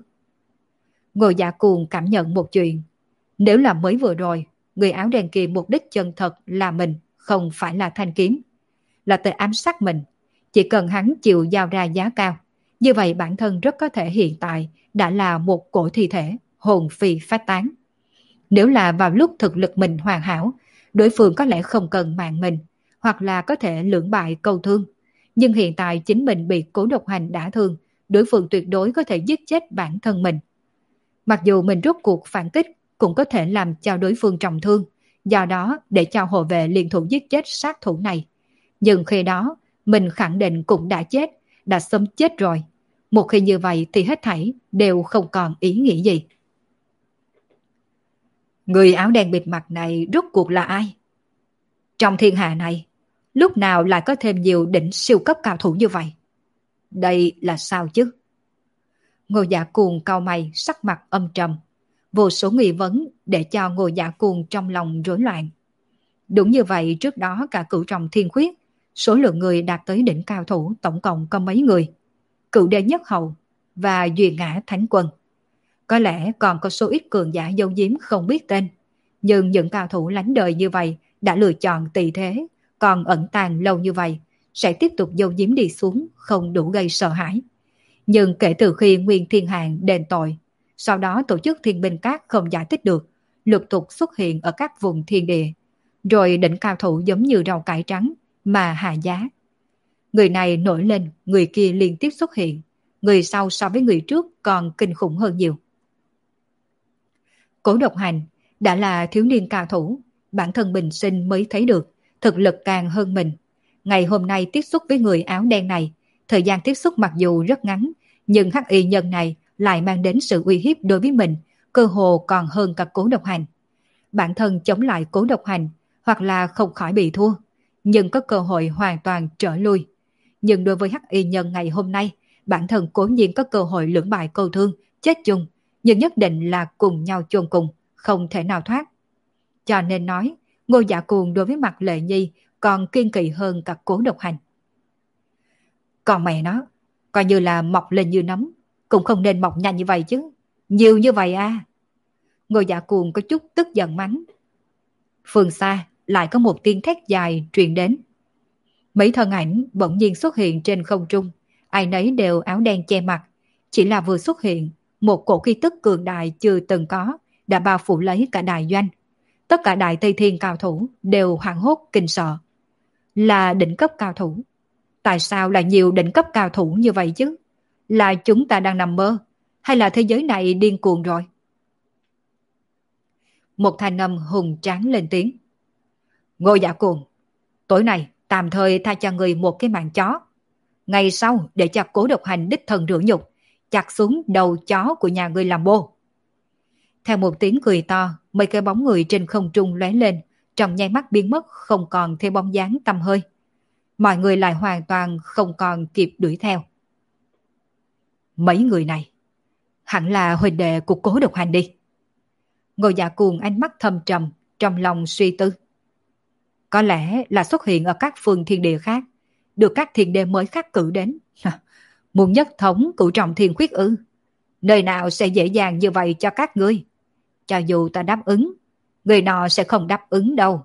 Ngô Dạ Cuồng cảm nhận một chuyện. Nếu là mới vừa rồi, người áo đen kia mục đích chân thật là mình, không phải là thanh kiếm, là tới ám sát mình. Chỉ cần hắn chịu giao ra giá cao, như vậy bản thân rất có thể hiện tại đã là một cổ thi thể, hồn phi phách tán. Nếu là vào lúc thực lực mình hoàn hảo, đối phương có lẽ không cần mạng mình, hoặc là có thể lưỡng bại câu thương. Nhưng hiện tại chính mình bị Cố Độc Hành đả thương, đối phương tuyệt đối có thể giết chết bản thân mình. Mặc dù mình rút cuộc phản kích cũng có thể làm cho đối phương trọng thương, do đó để cho hộ vệ liên thủ giết chết sát thủ này. Nhưng khi đó, mình khẳng định cũng đã chết, đã sớm chết rồi. Một khi như vậy thì hết thảy đều không còn ý nghĩa gì. Người áo đen bịt mặt này rốt cuộc là ai? Trong thiên hạ này, lúc nào lại có thêm nhiều đỉnh siêu cấp cao thủ như vậy? Đây là sao chứ? Ngô Dạ Cuồng cau mày, sắc mặt âm trầm. Vô số nghi vấn để cho Ngô Dạ Cuồng trong lòng rối loạn. Đúng như vậy, trước đó cả cửu trọng thiên khuyết, số lượng người đạt tới đỉnh cao thủ tổng cộng có mấy người? Cửu đế nhất hầu và duyên ngã thánh quân. Có lẽ còn có số ít cường giả giấu giếm không biết tên. Nhưng những cao thủ lánh đời như vậy đã lựa chọn tỳ thế, còn ẩn tàng lâu như vậy, sẽ tiếp tục giấu giếm đi xuống, không đủ gây sợ hãi. Nhưng kể từ khi Nguyên Thiên Hạng đền tội, sau đó tổ chức thiên binh các không giải thích được, lục tục xuất hiện ở các vùng thiên địa, rồi đỉnh cao thủ giống như rau cải trắng mà hạ giá. Người này nổi lên, người kia liên tiếp xuất hiện, người sau so với người trước còn kinh khủng hơn nhiều. Cố Độc Hành đã là thiếu niên cao thủ, bản thân bình sinh mới thấy được, thực lực càng hơn mình. Ngày hôm nay tiếp xúc với người áo đen này, thời gian tiếp xúc mặc dù rất ngắn, nhưng hắc y nhân này lại mang đến sự uy hiếp đối với mình, cơ hồ còn hơn cả Cố Độc Hành. Bản thân chống lại Cố Độc Hành, hoặc là không khỏi bị thua, nhưng có cơ hội hoàn toàn trở lui. Nhưng đối với hắc y nhân ngày hôm nay, bản thân cố nhiên có cơ hội lưỡng bại câu thương, chết chung, nhưng nhất định là cùng nhau chôn cùng, không thể nào thoát. Cho nên nói, Ngô Dạ Cuồng đối với mặt Lệ Nhi còn kiên kỵ hơn cả Cố Độc Hành. Còn mẹ nó, coi như là mọc lên như nấm, cũng không nên mọc nhanh như vậy chứ. Nhiều như vậy à? Ngô Dạ Cuồng có chút tức giận mắng. Phương xa lại có một tiếng thét dài truyền đến. Mấy thân ảnh bỗng nhiên xuất hiện trên không trung, ai nấy đều áo đen che mặt. Chỉ là vừa xuất hiện, một cổ khí tức cường đại chưa từng có đã bao phủ lấy cả đại doanh. Tất cả đại Tây Thiên cao thủ đều hoảng hốt kinh sợ. Là đỉnh cấp cao thủ. Tại sao lại nhiều đỉnh cấp cao thủ như vậy chứ? Là chúng ta đang nằm mơ? Hay là thế giới này điên cuồng rồi? Một thanh âm hùng tráng lên tiếng. Ngô Dạ Cuồng, tối nay tạm thời tha cho người một cái mạng chó. Ngày sau để cho Cố Độc Hành đích thân rửa nhục, chặt xuống đầu chó của nhà người làm bô. Theo một tiếng cười to, mấy cái bóng người trên không trung lóe lên, trong nháy mắt biến mất, không còn theo bóng dáng tăm hơi. Mọi người lại hoàn toàn không còn kịp đuổi theo. Mấy người này hẳn là huynh đệ của Cố Độc Hành đi. Ngô Dạ Cuồng ánh mắt thâm trầm, trong lòng suy tư. Có lẽ là xuất hiện ở các phương thiên địa khác, được các thiên đế mới khắc cử đến. Muốn nhất thống cửu trọng thiên khuyết ư? Nơi nào sẽ dễ dàng như vậy cho các ngươi? Cho dù ta đáp ứng, người nọ sẽ không đáp ứng đâu.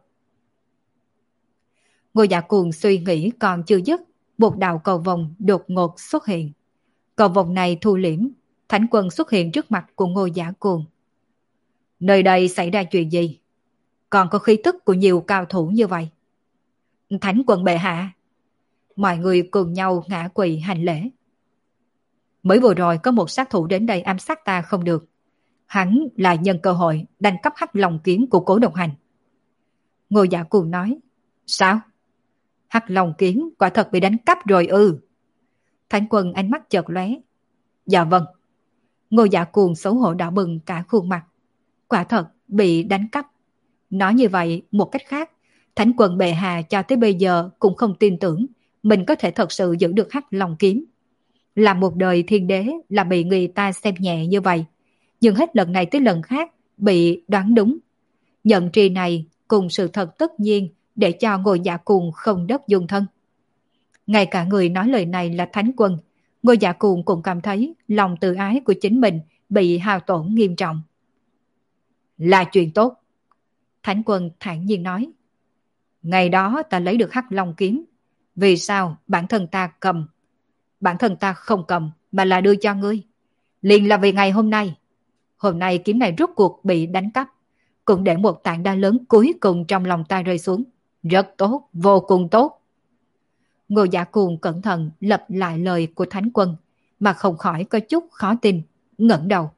Ngô Dạ Cuồng suy nghĩ còn chưa dứt, một đạo cầu vồng đột ngột xuất hiện. Cầu vồng này thu liễm, Thánh Quân xuất hiện trước mặt của Ngô Dạ Cuồng. Nơi đây xảy ra chuyện gì? Còn có khí tức của nhiều cao thủ như vậy. Thánh Quân bệ hạ. Mọi người cùng nhau ngã quỳ hành lễ. Mới vừa rồi có một sát thủ đến đây ám sát ta không được. Hắn là nhân cơ hội đánh cắp hắc long kiếm của Cố Độc Hành. Ngô Dạ Cuồng nói. Sao? Hắc long kiếm quả thật bị đánh cắp rồi ư? Thánh Quân ánh mắt chợt lóe. Dạ vâng. Ngô Dạ Cuồng xấu hổ đỏ bừng cả khuôn mặt. Quả thật bị đánh cắp. Nói như vậy, một cách khác, Thánh Quân bệ hạ cho tới bây giờ cũng không tin tưởng mình có thể thật sự giữ được hắc long kiếm. Là một đời thiên đế là bị người ta xem nhẹ như vậy, nhưng hết lần này tới lần khác bị đoán đúng. Nhận tri này cùng sự thật tất nhiên để cho Ngô Dạ Cuồng không đất dung thân. Ngay cả người nói lời này là Thánh Quân, Ngô Dạ Cuồng cũng cảm thấy lòng tự ái của chính mình bị hao tổn nghiêm trọng. Là chuyện tốt. Thánh Quân thản nhiên nói. Ngày đó ta lấy được hắc long kiếm. Vì sao bản thân ta cầm? Bản thân ta không cầm mà là đưa cho ngươi. Liền là vì ngày hôm nay. Hôm nay kiếm này rốt cuộc bị đánh cắp, cũng để một tảng đá lớn cuối cùng trong lòng ta rơi xuống. Rất tốt, vô cùng tốt. Ngô Dạ Cuồng cẩn thận lặp lại lời của Thánh Quân, mà không khỏi có chút khó tin, ngẩng đầu.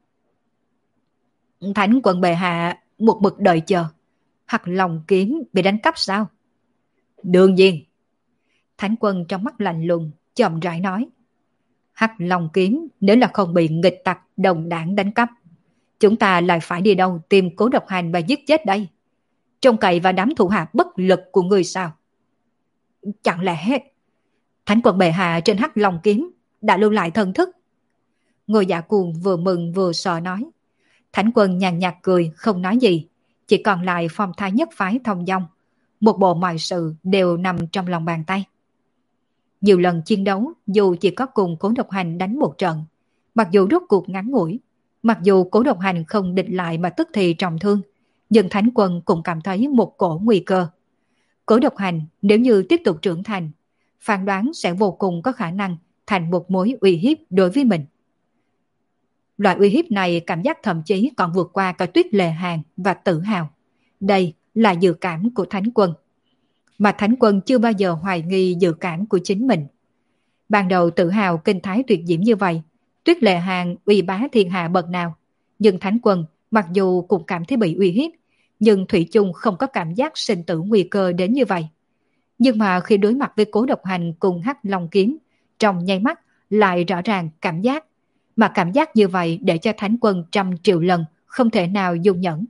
Thánh Quân bệ hạ một mực đợi chờ. Hắc long kiếm bị đánh cắp sao? Đương nhiên. Thánh Quân trong mắt lạnh lùng, chậm rãi nói. Hắc long kiếm nếu là không bị nghịch tặc đồng đảng đánh cắp, chúng ta lại phải đi đâu tìm Cố Độc Hành và giết chết đây? Trông cậy và đám thủ hạ bất lực của người sao? Chẳng lẽ Thánh Quân bệ hạ trên hắc long kiếm đã lưu lại thần thức? Ngô Dạ Cuồng vừa mừng vừa sợ nói. Thánh Quân nhàn nhạt cười không nói gì, chỉ còn lại phong thái nhất phái thông dong, một bộ mọi sự đều nằm trong lòng bàn tay. Nhiều lần chiến đấu dù chỉ có cùng Cố Độc Hành đánh một trận, mặc dù rốt cuộc ngắn ngủi, mặc dù Cố Độc Hành không địch lại mà tức thì trọng thương, nhưng Thánh Quân cũng cảm thấy một cổ nguy cơ. Cố Độc Hành nếu như tiếp tục trưởng thành, phán đoán sẽ vô cùng có khả năng thành một mối uy hiếp đối với mình. Loại uy hiếp này cảm giác thậm chí còn vượt qua cả Tuyết Lệ Hàn và Tử Hào. Đây là dự cảm của Thánh Quân. Mà Thánh Quân chưa bao giờ hoài nghi dự cảm của chính mình. Ban đầu Tử Hào kinh thái tuyệt diễm như vậy, Tuyết Lệ Hàn uy bá thiên hạ bậc nào, nhưng Thánh Quân mặc dù cũng cảm thấy bị uy hiếp, nhưng thủy chung không có cảm giác sinh tử nguy cơ đến như vậy. Nhưng mà khi đối mặt với Cố Độc Hành cùng hắc long kiếm, trong nháy mắt lại rõ ràng cảm giác, mà cảm giác như vậy để cho Thánh Quân trăm triệu lần không thể nào dung nhẫn.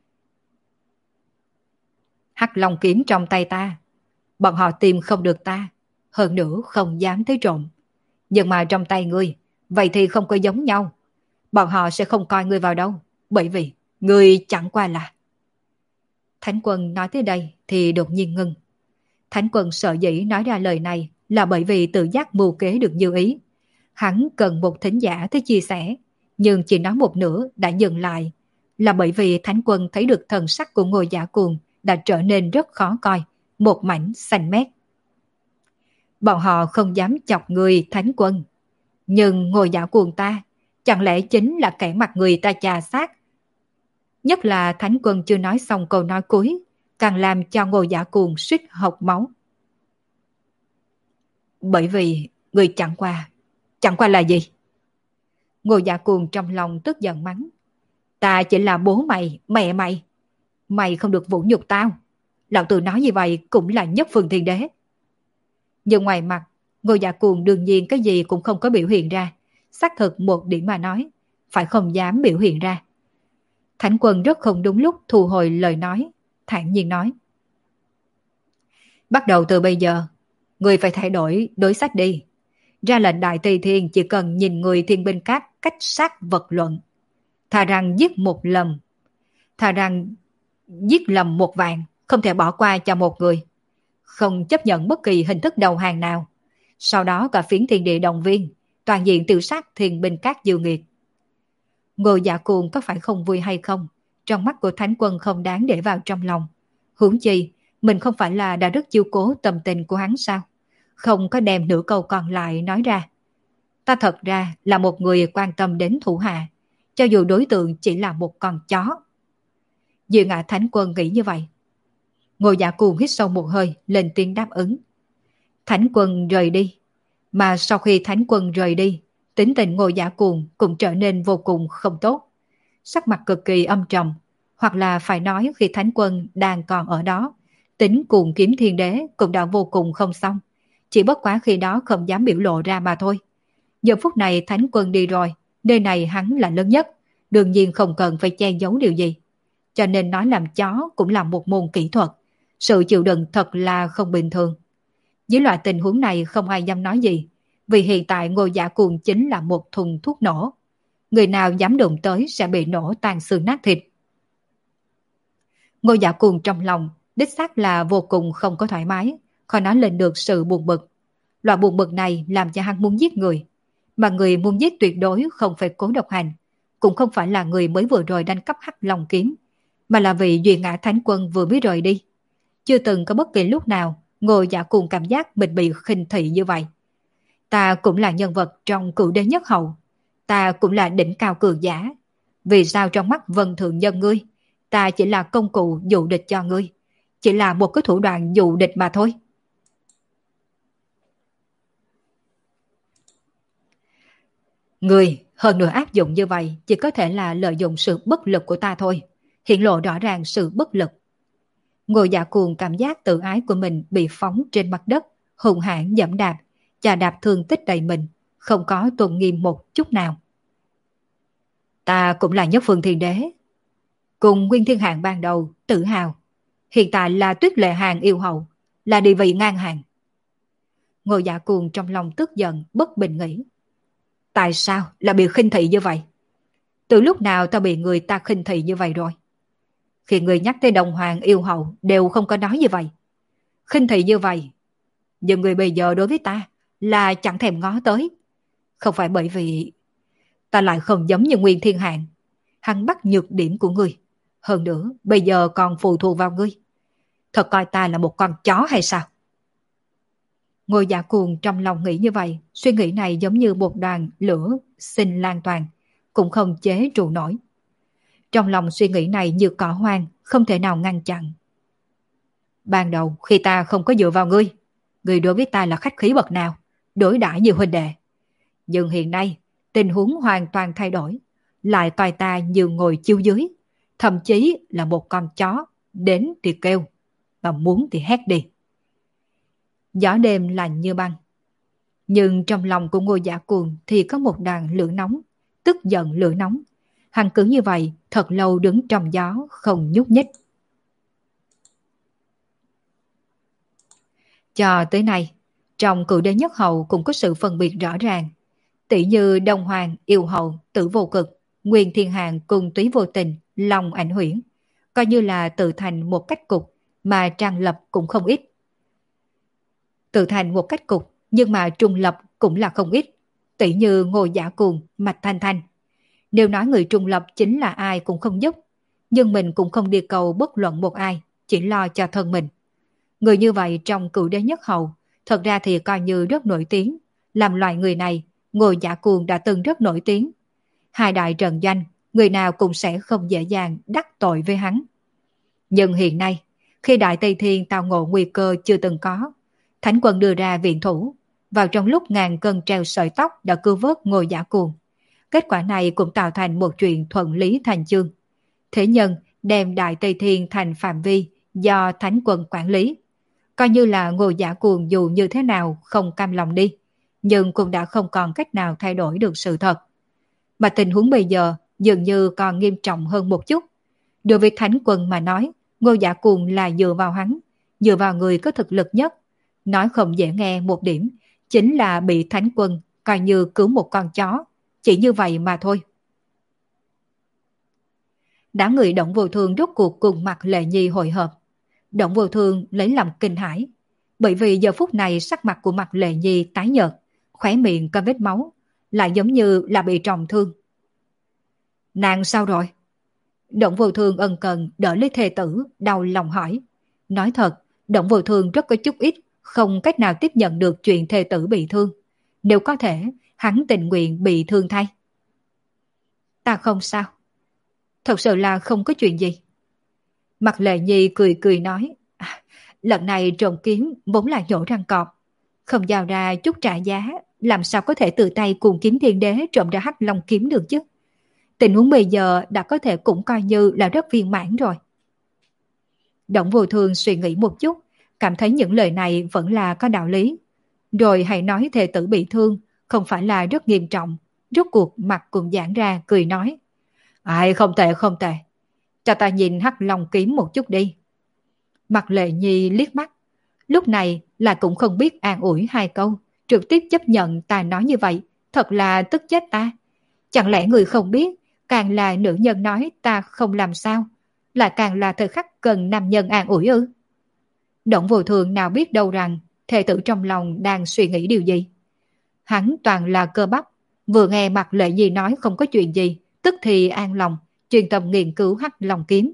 Hắc long kiếm trong tay ta, bọn họ tìm không được ta, hơn nữa không dám thấy trộm. Nhưng mà trong tay ngươi, vậy thì không có giống nhau. Bọn họ sẽ không coi ngươi vào đâu, bởi vì ngươi chẳng qua là... Thánh Quân nói tới đây thì đột nhiên ngưng. Thánh Quân sợ dĩ nói ra lời này là bởi vì tự giác mưu kế được như ý. Hắn cần một thính giả tới chia sẻ, nhưng chỉ nói một nửa đã dừng lại, là bởi vì Thánh Quân thấy được thần sắc của Ngô Dạ Cuồng đã trở nên rất khó coi, một mảnh xanh mét. Bọn họ không dám chọc người Thánh Quân, nhưng Ngô Dạ Cuồng ta chẳng lẽ chính là kẻ mặt người ta chà sát? Nhất là Thánh Quân chưa nói xong câu nói cuối, càng làm cho Ngô Dạ Cuồng suýt hộc máu. Bởi vì người chẳng qua, chẳng qua là gì? Ngô Dạ Cuồng trong lòng tức giận mắng. Ta chỉ là bố mày, mẹ mày. Mày không được vũ nhục tao. Lão tử nói như vậy cũng là nhất phương thiên đế. Nhưng ngoài mặt, Ngô Dạ Cuồng đương nhiên cái gì cũng không có biểu hiện ra. Xác thực một điểm mà nói, phải không dám biểu hiện ra. Thánh Quân rất không đúng lúc thu hồi lời nói, thản nhiên nói. Bắt đầu từ bây giờ, người phải thay đổi đối sách đi. Ra lệnh Đại Tây Thiên chỉ cần nhìn người thiên binh các cách sát vật luận. Thà rằng giết một lần, thà rằng giết lầm một vạn, không thể bỏ qua cho một người. Không chấp nhận bất kỳ hình thức đầu hàng nào. Sau đó cả phiến thiên địa động viên, toàn diện tiêu sát thiên binh các dư nghiệt. Ngô Dạ Cuồng có phải không vui hay không? Trong mắt của Thánh Quân không đáng để vào trong lòng. Huống chi, mình không phải là đã rất chiếu cố tâm tình của hắn sao? Không có đem nửa câu còn lại nói ra. Ta thật ra là một người quan tâm đến thủ hạ, cho dù đối tượng chỉ là một con chó. Diệu Ngạ Thánh Quân nghĩ như vậy. Ngô Dạ Cuồng hít sâu một hơi, lên tiếng đáp ứng. Thánh Quân rời đi. Mà sau khi Thánh Quân rời đi, tính tình Ngô Dạ Cuồng cũng trở nên vô cùng không tốt. Sắc mặt cực kỳ âm trầm, hoặc là phải nói khi Thánh Quân đang còn ở đó, tính cuồng kiếm thiên đế cũng đã vô cùng không xong. Chỉ bất quá khi đó không dám biểu lộ ra mà thôi. Giờ phút này Thánh Quân đi rồi, nơi này hắn là lớn nhất, đương nhiên không cần phải che giấu điều gì. Cho nên nói làm chó cũng là một môn kỹ thuật, sự chịu đựng thật là không bình thường. Dưới loại tình huống này không ai dám nói gì, vì hiện tại Ngô Dạ Cuồng chính là một thùng thuốc nổ. Người nào dám đụng tới sẽ bị nổ tan xương nát thịt. Ngô Dạ Cuồng trong lòng đích xác là vô cùng không có thoải mái, khó nói lên được sự buồn bực. Loại buồn bực này làm cho hắn muốn giết người, mà người muốn giết tuyệt đối không phải Cố Độc Hành, cũng không phải là người mới vừa rồi đánh cắp Hắc Long kiếm, mà là vì Duy Ngã Thánh Quân vừa mới rời đi. Chưa từng có bất kỳ lúc nào Ngô Dạ Cuồng cảm giác mình bị khinh thị như vậy. Ta cũng là nhân vật trong Cửu Đế Nhất Hậu, ta cũng là đỉnh cao cường giả. Vì sao trong mắt Vân Thượng Nhân ngươi, ta chỉ là công cụ dụ địch cho ngươi, chỉ là một cái thủ đoạn dụ địch mà thôi. Ngươi hơn nữa áp dụng như vậy chỉ có thể là lợi dụng sự bất lực của ta thôi, hiện lộ rõ ràng sự bất lực. Ngô Dạ Cuồng cảm giác tự ái của mình bị phóng trên mặt đất, hùng hãn dẫm đạp, chà đạp thương tích đầy mình, không có tôn nghiêm một chút nào. Ta cũng là nhất phương thiên đế, cùng Nguyên Thiên Hạng ban đầu tự hào, hiện tại là Tuyết Lệ Hàng yêu hậu, là địa vị ngang hàng. Ngô Dạ Cuồng trong lòng tức giận bất bình nghĩ, tại sao là bị khinh thị như vậy? Từ lúc nào ta bị người ta khinh thị như vậy rồi? Khi người nhắc tới Đồng Hoàng yêu hậu đều không có nói như vậy. Khinh thị như vậy, nhưng người bây giờ đối với ta là chẳng thèm ngó tới. Không phải bởi vì ta lại không giống như Nguyên Thiên Hạng, hắn bắt nhược điểm của ngươi, hơn nữa bây giờ còn phụ thuộc vào ngươi. Thật coi ta là một con chó hay sao? Ngô Dạ Cuồng trong lòng nghĩ như vậy, suy nghĩ này giống như một đoàn lửa sinh lan toàn, cũng không chế trụ nổi. Trong lòng suy nghĩ này như cỏ hoang, không thể nào ngăn chặn. Ban đầu khi ta không có dựa vào ngươi, ngươi đối với ta là khách khí bậc nào, đối đãi như huynh đệ. Nhưng hiện nay, tình huống hoàn toàn thay đổi, lại coi ta như ngồi chiêu dưới, thậm chí là một con chó, đến thì kêu, mà muốn thì hét đi. Gió đêm lạnh như băng. Nhưng trong lòng của Ngô Dạ Cuồng thì có một đàn lửa nóng, tức giận lửa nóng. Hắn cứ như vậy, thật lâu đứng trong gió, không nhúc nhích. Cho tới nay, trong Cửu Đế Nhất Hậu cũng có sự phân biệt rõ ràng. Tỷ như Đông Hoàng, Yêu Hậu, Tử Vô Cực, Nguyên Thiên Hạng cùng Túy Vô Tình, Long Ảnh Huyễn, coi như là tự thành một cách cục mà trang lập cũng không ít. Tự thành một cách cục nhưng mà trung lập cũng là không ít. Tỷ như Ngô Dạ Cuồng, Mạch Thanh Thanh. Nếu nói người trung lập chính là ai cũng không giúp, nhưng mình cũng không đi cầu bất luận một ai, chỉ lo cho thân mình. Người như vậy trong Cửu Đế Nhất Hậu, thật ra thì coi như rất nổi tiếng. Làm loại người này, Ngô Dạ Cuồng đã từng rất nổi tiếng. Hai đại trận doanh, người nào cũng sẽ không dễ dàng đắc tội với hắn. Nhưng hiện nay, khi Đại Tây Thiên tao ngộ nguy cơ chưa từng có, Thánh Quân đưa ra viện thủ, vào trong lúc ngàn cân treo sợi tóc đã cứu vớt Ngô Dạ Cuồng. Kết quả này cũng tạo thành một chuyện thuận lý thành chương. Thế nhân đem Đại Tây Thiên thành phạm vi do Thánh Quân quản lý. Coi như là Ngô Dạ Cuồng dù như thế nào không cam lòng đi, nhưng cũng đã không còn cách nào thay đổi được sự thật. Mà tình huống bây giờ dường như còn nghiêm trọng hơn một chút. Đối với Thánh Quân mà nói, Ngô Dạ Cuồng là dựa vào hắn, dựa vào người có thực lực nhất. Nói không dễ nghe một điểm, chính là bị Thánh Quân coi như cứu một con chó. Chỉ như vậy mà thôi. Đám người Động Vô Thương rốt cuộc cùng Mạc Lệ Nhi hội hợp. Động Vô Thương lấy làm kinh hãi, bởi vì giờ phút này sắc mặt của Mạc Lệ Nhi tái nhợt, khóe miệng có vết máu, lại giống như là bị trọng thương. Nàng sao rồi? Động Vô Thương ân cần đỡ lấy thê tử, đau lòng hỏi. Nói thật, Động Vô Thương rất có chút ít, không cách nào tiếp nhận được chuyện thê tử bị thương. Nếu có thể, hắn tình nguyện bị thương thay. Ta không sao. Thật sự là không có chuyện gì. Mạc Lệ Nhi cười cười nói. À, lần này trộm kiếm vốn là nhổ răng cọp. Không giao ra chút trả giá, làm sao có thể tự tay cùng kiếm thiên đế trộm ra hắc long kiếm được chứ? Tình huống bây giờ đã có thể cũng coi như là rất viên mãn rồi. Động Vô Thương suy nghĩ một chút, cảm thấy những lời này vẫn là có đạo lý. Rồi hãy nói thê tử bị thương, không phải là rất nghiêm trọng. Rốt cuộc mặt cũng giãn ra, cười nói. Ai không tệ không tệ. Cho ta nhìn hắc long kiếm một chút đi. Mạc Lệ Nhi liếc mắt. Lúc này là cũng không biết an ủi hai câu, trực tiếp chấp nhận ta nói như vậy, thật là tức chết ta. Chẳng lẽ người không biết, càng là nữ nhân nói ta không làm sao, lại càng là thời khắc cần nam nhân an ủi ư? Động Vô Thường nào biết đâu rằng thê tử trong lòng đang suy nghĩ điều gì. Hắn toàn là cơ bắp, vừa nghe Mạc Lệ Nhi nói không có chuyện gì, tức thì an lòng, chuyên tâm nghiên cứu hắc long kiếm.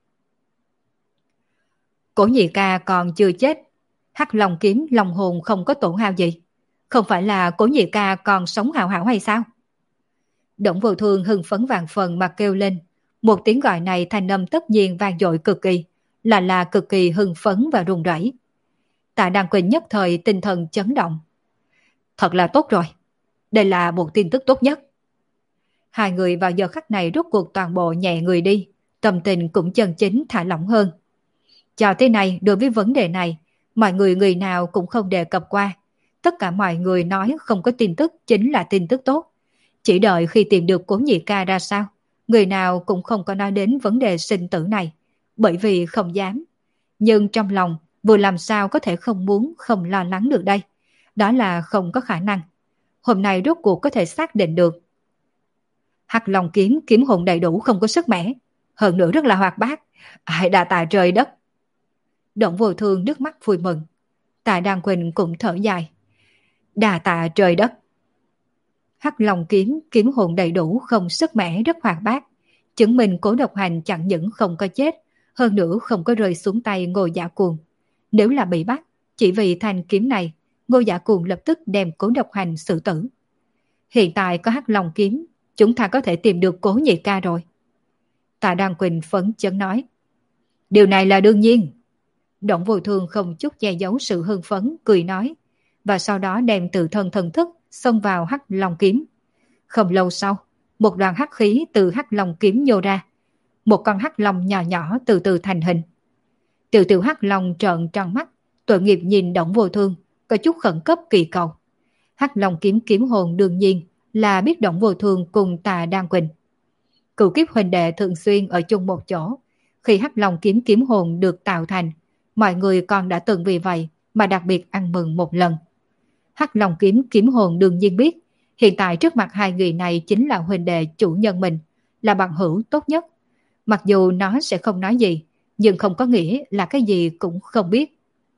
Cổ nhị ca còn chưa chết, hắc long kiếm long hồn không có tổn hao gì. Không phải là cổ nhị ca còn sống hào hảo hay sao? Động Vô Thương hưng phấn vàng phần mà kêu lên. Một tiếng gọi này thanh âm tất nhiên vang dội cực kỳ, là là cực kỳ hưng phấn và run rẩy. Tạ Đăng Quỳnh nhất thời tinh thần chấn động. Thật là tốt rồi, đây là một tin tức tốt nhất. Hai người vào giờ khắc này rốt cuộc toàn bộ nhẹ người đi, tâm tình cũng chân chính thả lỏng hơn. Chào thế này, đối với vấn đề này, mọi người người nào cũng không đề cập qua. Tất cả mọi người nói không có tin tức chính là tin tức tốt. Chỉ đợi khi tìm được Cố nhị ca ra sao, người nào cũng không có nói đến vấn đề sinh tử này, bởi vì không dám. Nhưng trong lòng, vừa làm sao có thể không muốn, không lo lắng được đây. Đó là không có khả năng. Hôm nay rốt cuộc có thể xác định được. Hắc Long kiếm, kiếm hồn đầy đủ, không có sức mẻ. Hơn nữa rất là hoạt bát. Ai đà tạ trời đất. Động Vô Thương nước mắt vui mừng. Tạ Đăng Quỳnh cũng thở dài. Đà tạ trời đất. Hắc Long kiếm, kiếm hồn đầy đủ, không sức mẻ, rất hoạt bát. Chứng minh Cố Độc Hành chẳng những không có chết, hơn nữa không có rơi xuống tay Ngô Giả Cuồng. Nếu là bị bắt, chỉ vì thanh kiếm này, Ngô Giả Cuồng lập tức đem Cố Độc Hành xử tử. Hiện tại có Hắc Long kiếm, chúng ta có thể tìm được Cố nhị ca rồi. Tạ Đăng Quỳnh phấn chấn nói. Điều này là đương nhiên. Động Vô Thương không chút che giấu sự hưng phấn, cười nói, và sau đó đem tự thân thần thức xông vào Hắc Long kiếm. Không lâu sau, một đoàn hắc khí từ Hắc Long kiếm nhô ra. Một con hắc long nhỏ nhỏ từ từ thành hình. Tiểu tiểu hắc long trợn tròn mắt, tội nghiệp nhìn Động Vô Thương, có chút khẩn cấp kỳ cầu. Hắc Long kiếm kiếm hồn đương nhiên là biết Động Vô Thương cùng Tạ Đăng Quỳnh. Cựu kiếp huynh đệ thường xuyên ở chung một chỗ. Khi Hắc Long kiếm kiếm hồn được tạo thành, mọi người còn đã từng vì vậy mà đặc biệt ăn mừng một lần. Hắc Long kiếm kiếm hồn đương nhiên biết, hiện tại trước mặt hai người này chính là huynh đệ chủ nhân mình, là bằng hữu tốt nhất. Mặc dù nó sẽ không nói gì, nhưng không có nghĩa là cái gì cũng không biết.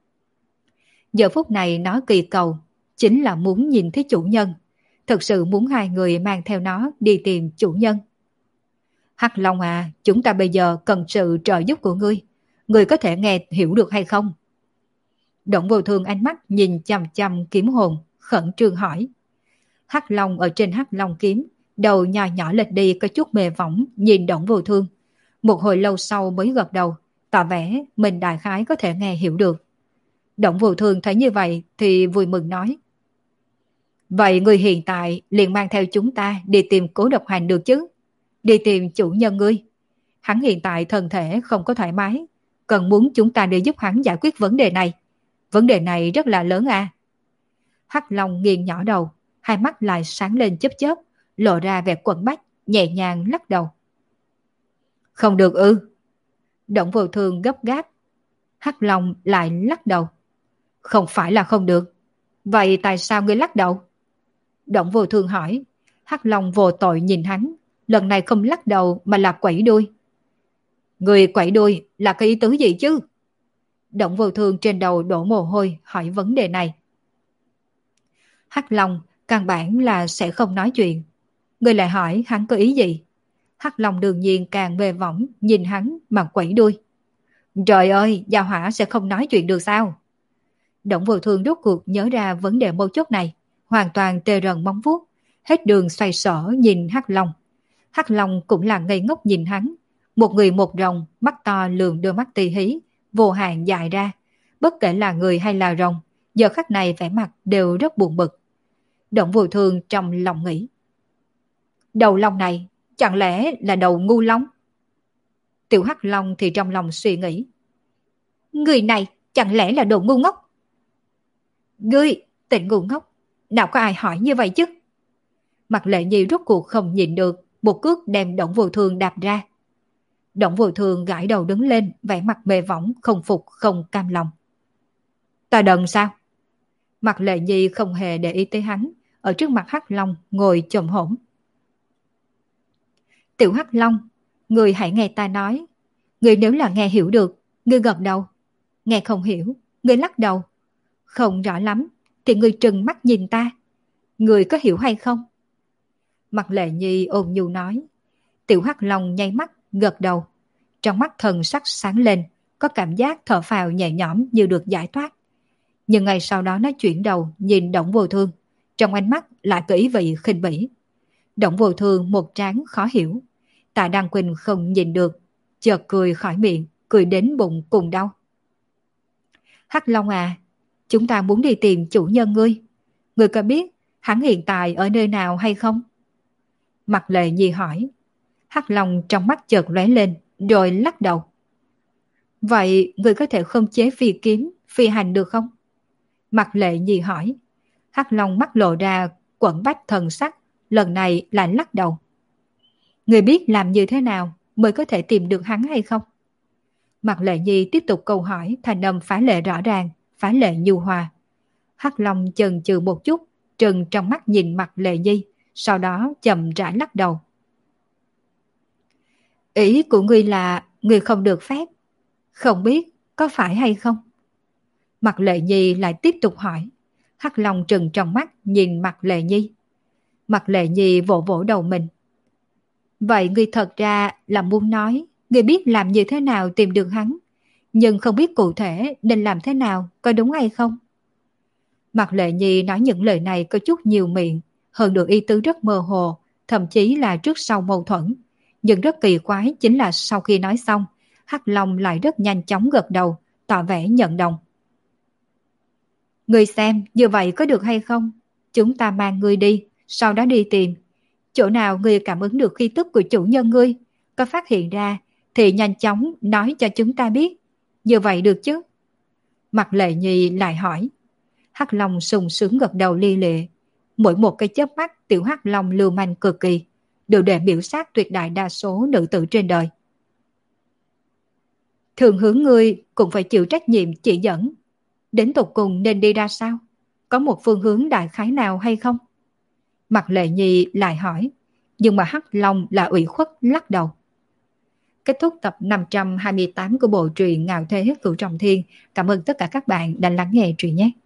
Giờ phút này nó kỳ cầu, chính là muốn nhìn thấy chủ nhân. Thực sự muốn hai người mang theo nó đi tìm chủ nhân. Hắc Long à, chúng ta bây giờ cần sự trợ giúp của ngươi. Ngươi có thể nghe hiểu được hay không? Động Vô Thương ánh mắt nhìn chằm chằm kiếm hồn, khẩn trương hỏi. Hắc Long ở trên Hắc Long kiếm, đầu nhỏ nhỏ lệch đi có chút mê võng nhìn Động Vô Thương. Một hồi lâu sau mới gật đầu, tỏ vẻ mình đại khái có thể nghe hiểu được. Động Vô Thương thấy như vậy thì vui mừng nói. Vậy người hiện tại liền mang theo chúng ta đi tìm Cố Độc Hành được chứ? Đi tìm chủ nhân ngươi. Hắn hiện tại thân thể không có thoải mái, cần muốn chúng ta đi giúp hắn giải quyết vấn đề này. Vấn đề này rất là lớn à. Hắc Long nghiêng nhỏ đầu, hai mắt lại sáng lên chớp chớp, lộ ra vẻ quẫn bách, nhẹ nhàng lắc đầu. Không được ư? Động Vô Thương gấp gáp. Hắc Long lại lắc đầu. Không phải là không được. Vậy tại sao ngươi lắc đầu? Động Vô Thương hỏi. Hắc Long vô tội nhìn hắn, lần này không lắc đầu mà là quẩy đuôi. Người quậy đuôi là cái ý tứ gì chứ? Động Vô Thương trên đầu đổ mồ hôi hỏi vấn đề này. Hắc Long căn bản là sẽ không nói chuyện. Người lại hỏi hắn có ý gì? Hắc Long đương nhiên càng mê võng nhìn hắn mà quẩy đuôi. Trời ơi, gia hỏa sẽ không nói chuyện được sao? Động Vô Thương rốt cuộc nhớ ra vấn đề mấu chốt này, hoàn toàn tê rần móng vuốt, hết đường xoay sở nhìn Hắc Long. Hắc Long cũng là ngây ngốc nhìn hắn, một người một rồng, mắt to lườm đôi mắt tì hí, vô hạn dài ra. Bất kể là người hay là rồng, giờ khắc này vẻ mặt đều rất buồn bực. Động Vô Thương trong lòng nghĩ. Đầu long này, chẳng lẽ là đầu ngu long? Tiểu Hắc Long thì trong lòng suy nghĩ. Người này chẳng lẽ là đồ ngu ngốc? Ngươi, tỉnh ngu ngốc, nào có ai hỏi như vậy chứ? Mặt Lệ Nhi rốt cuộc không nhìn được, một cước đem Động Vô Thương đạp ra. Động Vô Thương gãi đầu đứng lên, vẻ mặt mê võng, không phục, không cam lòng. Ta đần sao? Mặt Lệ Nhi không hề để ý tới hắn, ở trước mặt Hắc Long ngồi chồm hổm. Tiểu Hắc Long, người hãy nghe ta nói. Người nếu là nghe hiểu được, người gật đầu. Nghe không hiểu, người lắc đầu. Không rõ lắm, thì người trừng mắt nhìn ta. Người có hiểu hay không? Mặt Lệ Nhi ôn nhu nói. Tiểu Hắc Long nháy mắt, gật đầu. Trong mắt thần sắc sáng lên, có cảm giác thở phào nhẹ nhõm như được giải thoát. Nhưng ngày sau đó nó chuyển đầu nhìn Động Vô Thương, trong ánh mắt lại có ý vị khinh bỉ. Động Vô Thương một trán khó hiểu. Tạ Đăng Quỳnh không nhìn được, chợt cười khỏi miệng, cười đến bụng cùng đau. Hắc Long à, chúng ta muốn đi tìm chủ nhân ngươi. Ngươi có biết hắn hiện tại ở nơi nào hay không? Mặt Lệ Nhi hỏi. Hắc Long trong mắt chợt lóe lên, rồi lắc đầu. Vậy ngươi có thể khống chế phi kiếm, phi hành được không? Mặt Lệ Nhi hỏi. Hắc Long mắt lộ ra quẩn bách thần sắc, lần này lại lắc đầu. Ngươi biết làm như thế nào mới có thể tìm được hắn hay không? Mặt Lệ Nhi tiếp tục câu hỏi, thành âm phá lệ rõ ràng, phá lệ nhu hòa. Hắc Long chần chừ một chút, trừng trong mắt nhìn Mặt Lệ Nhi, sau đó chậm rãi lắc đầu. Ý của ngươi là ngươi không được phép. Không biết có phải hay không? Mặt Lệ Nhi lại tiếp tục hỏi. Hắc Long trừng trong mắt nhìn Mặt Lệ Nhi. Mặt Lệ Nhi vỗ vỗ đầu mình. Vậy ngươi thật ra là muốn nói, ngươi biết làm như thế nào tìm được hắn, nhưng không biết cụ thể nên làm thế nào, có đúng hay không? Mặt Lệ Nhi nói những lời này có chút nhiều miệng, hơn được ý tứ rất mơ hồ, thậm chí là trước sau mâu thuẫn. Nhưng rất kỳ quái chính là sau khi nói xong, Hắc Long lại rất nhanh chóng gật đầu, tỏ vẻ nhận đồng. Ngươi xem, như vậy có được hay không? Chúng ta mang ngươi đi, sau đó đi tìm. Chỗ nào ngươi cảm ứng được khí tức của chủ nhân ngươi, có phát hiện ra, thì nhanh chóng nói cho chúng ta biết. Như vậy được chứ? Mặt Lệ Nhi lại hỏi. Hắc Long sung sướng gật đầu li lịa. Mỗi một cái chớp mắt tiểu Hắc Long lưu manh cực kỳ, đều để biểu sát tuyệt đại đa số nữ tử trên đời. Thường hướng ngươi cũng phải chịu trách nhiệm chỉ dẫn. Đến tục cùng nên đi ra sao? Có một phương hướng đại khái nào hay không? Mặt Lệ Nhi lại hỏi, nhưng mà Hắc Long là ủy khuất lắc đầu. Kết thúc tập năm trăm hai mươi tám của bộ truyện Ngạo Thế Cửu Trọng Thiên. Cảm ơn tất cả các bạn đã lắng nghe truyện nhé.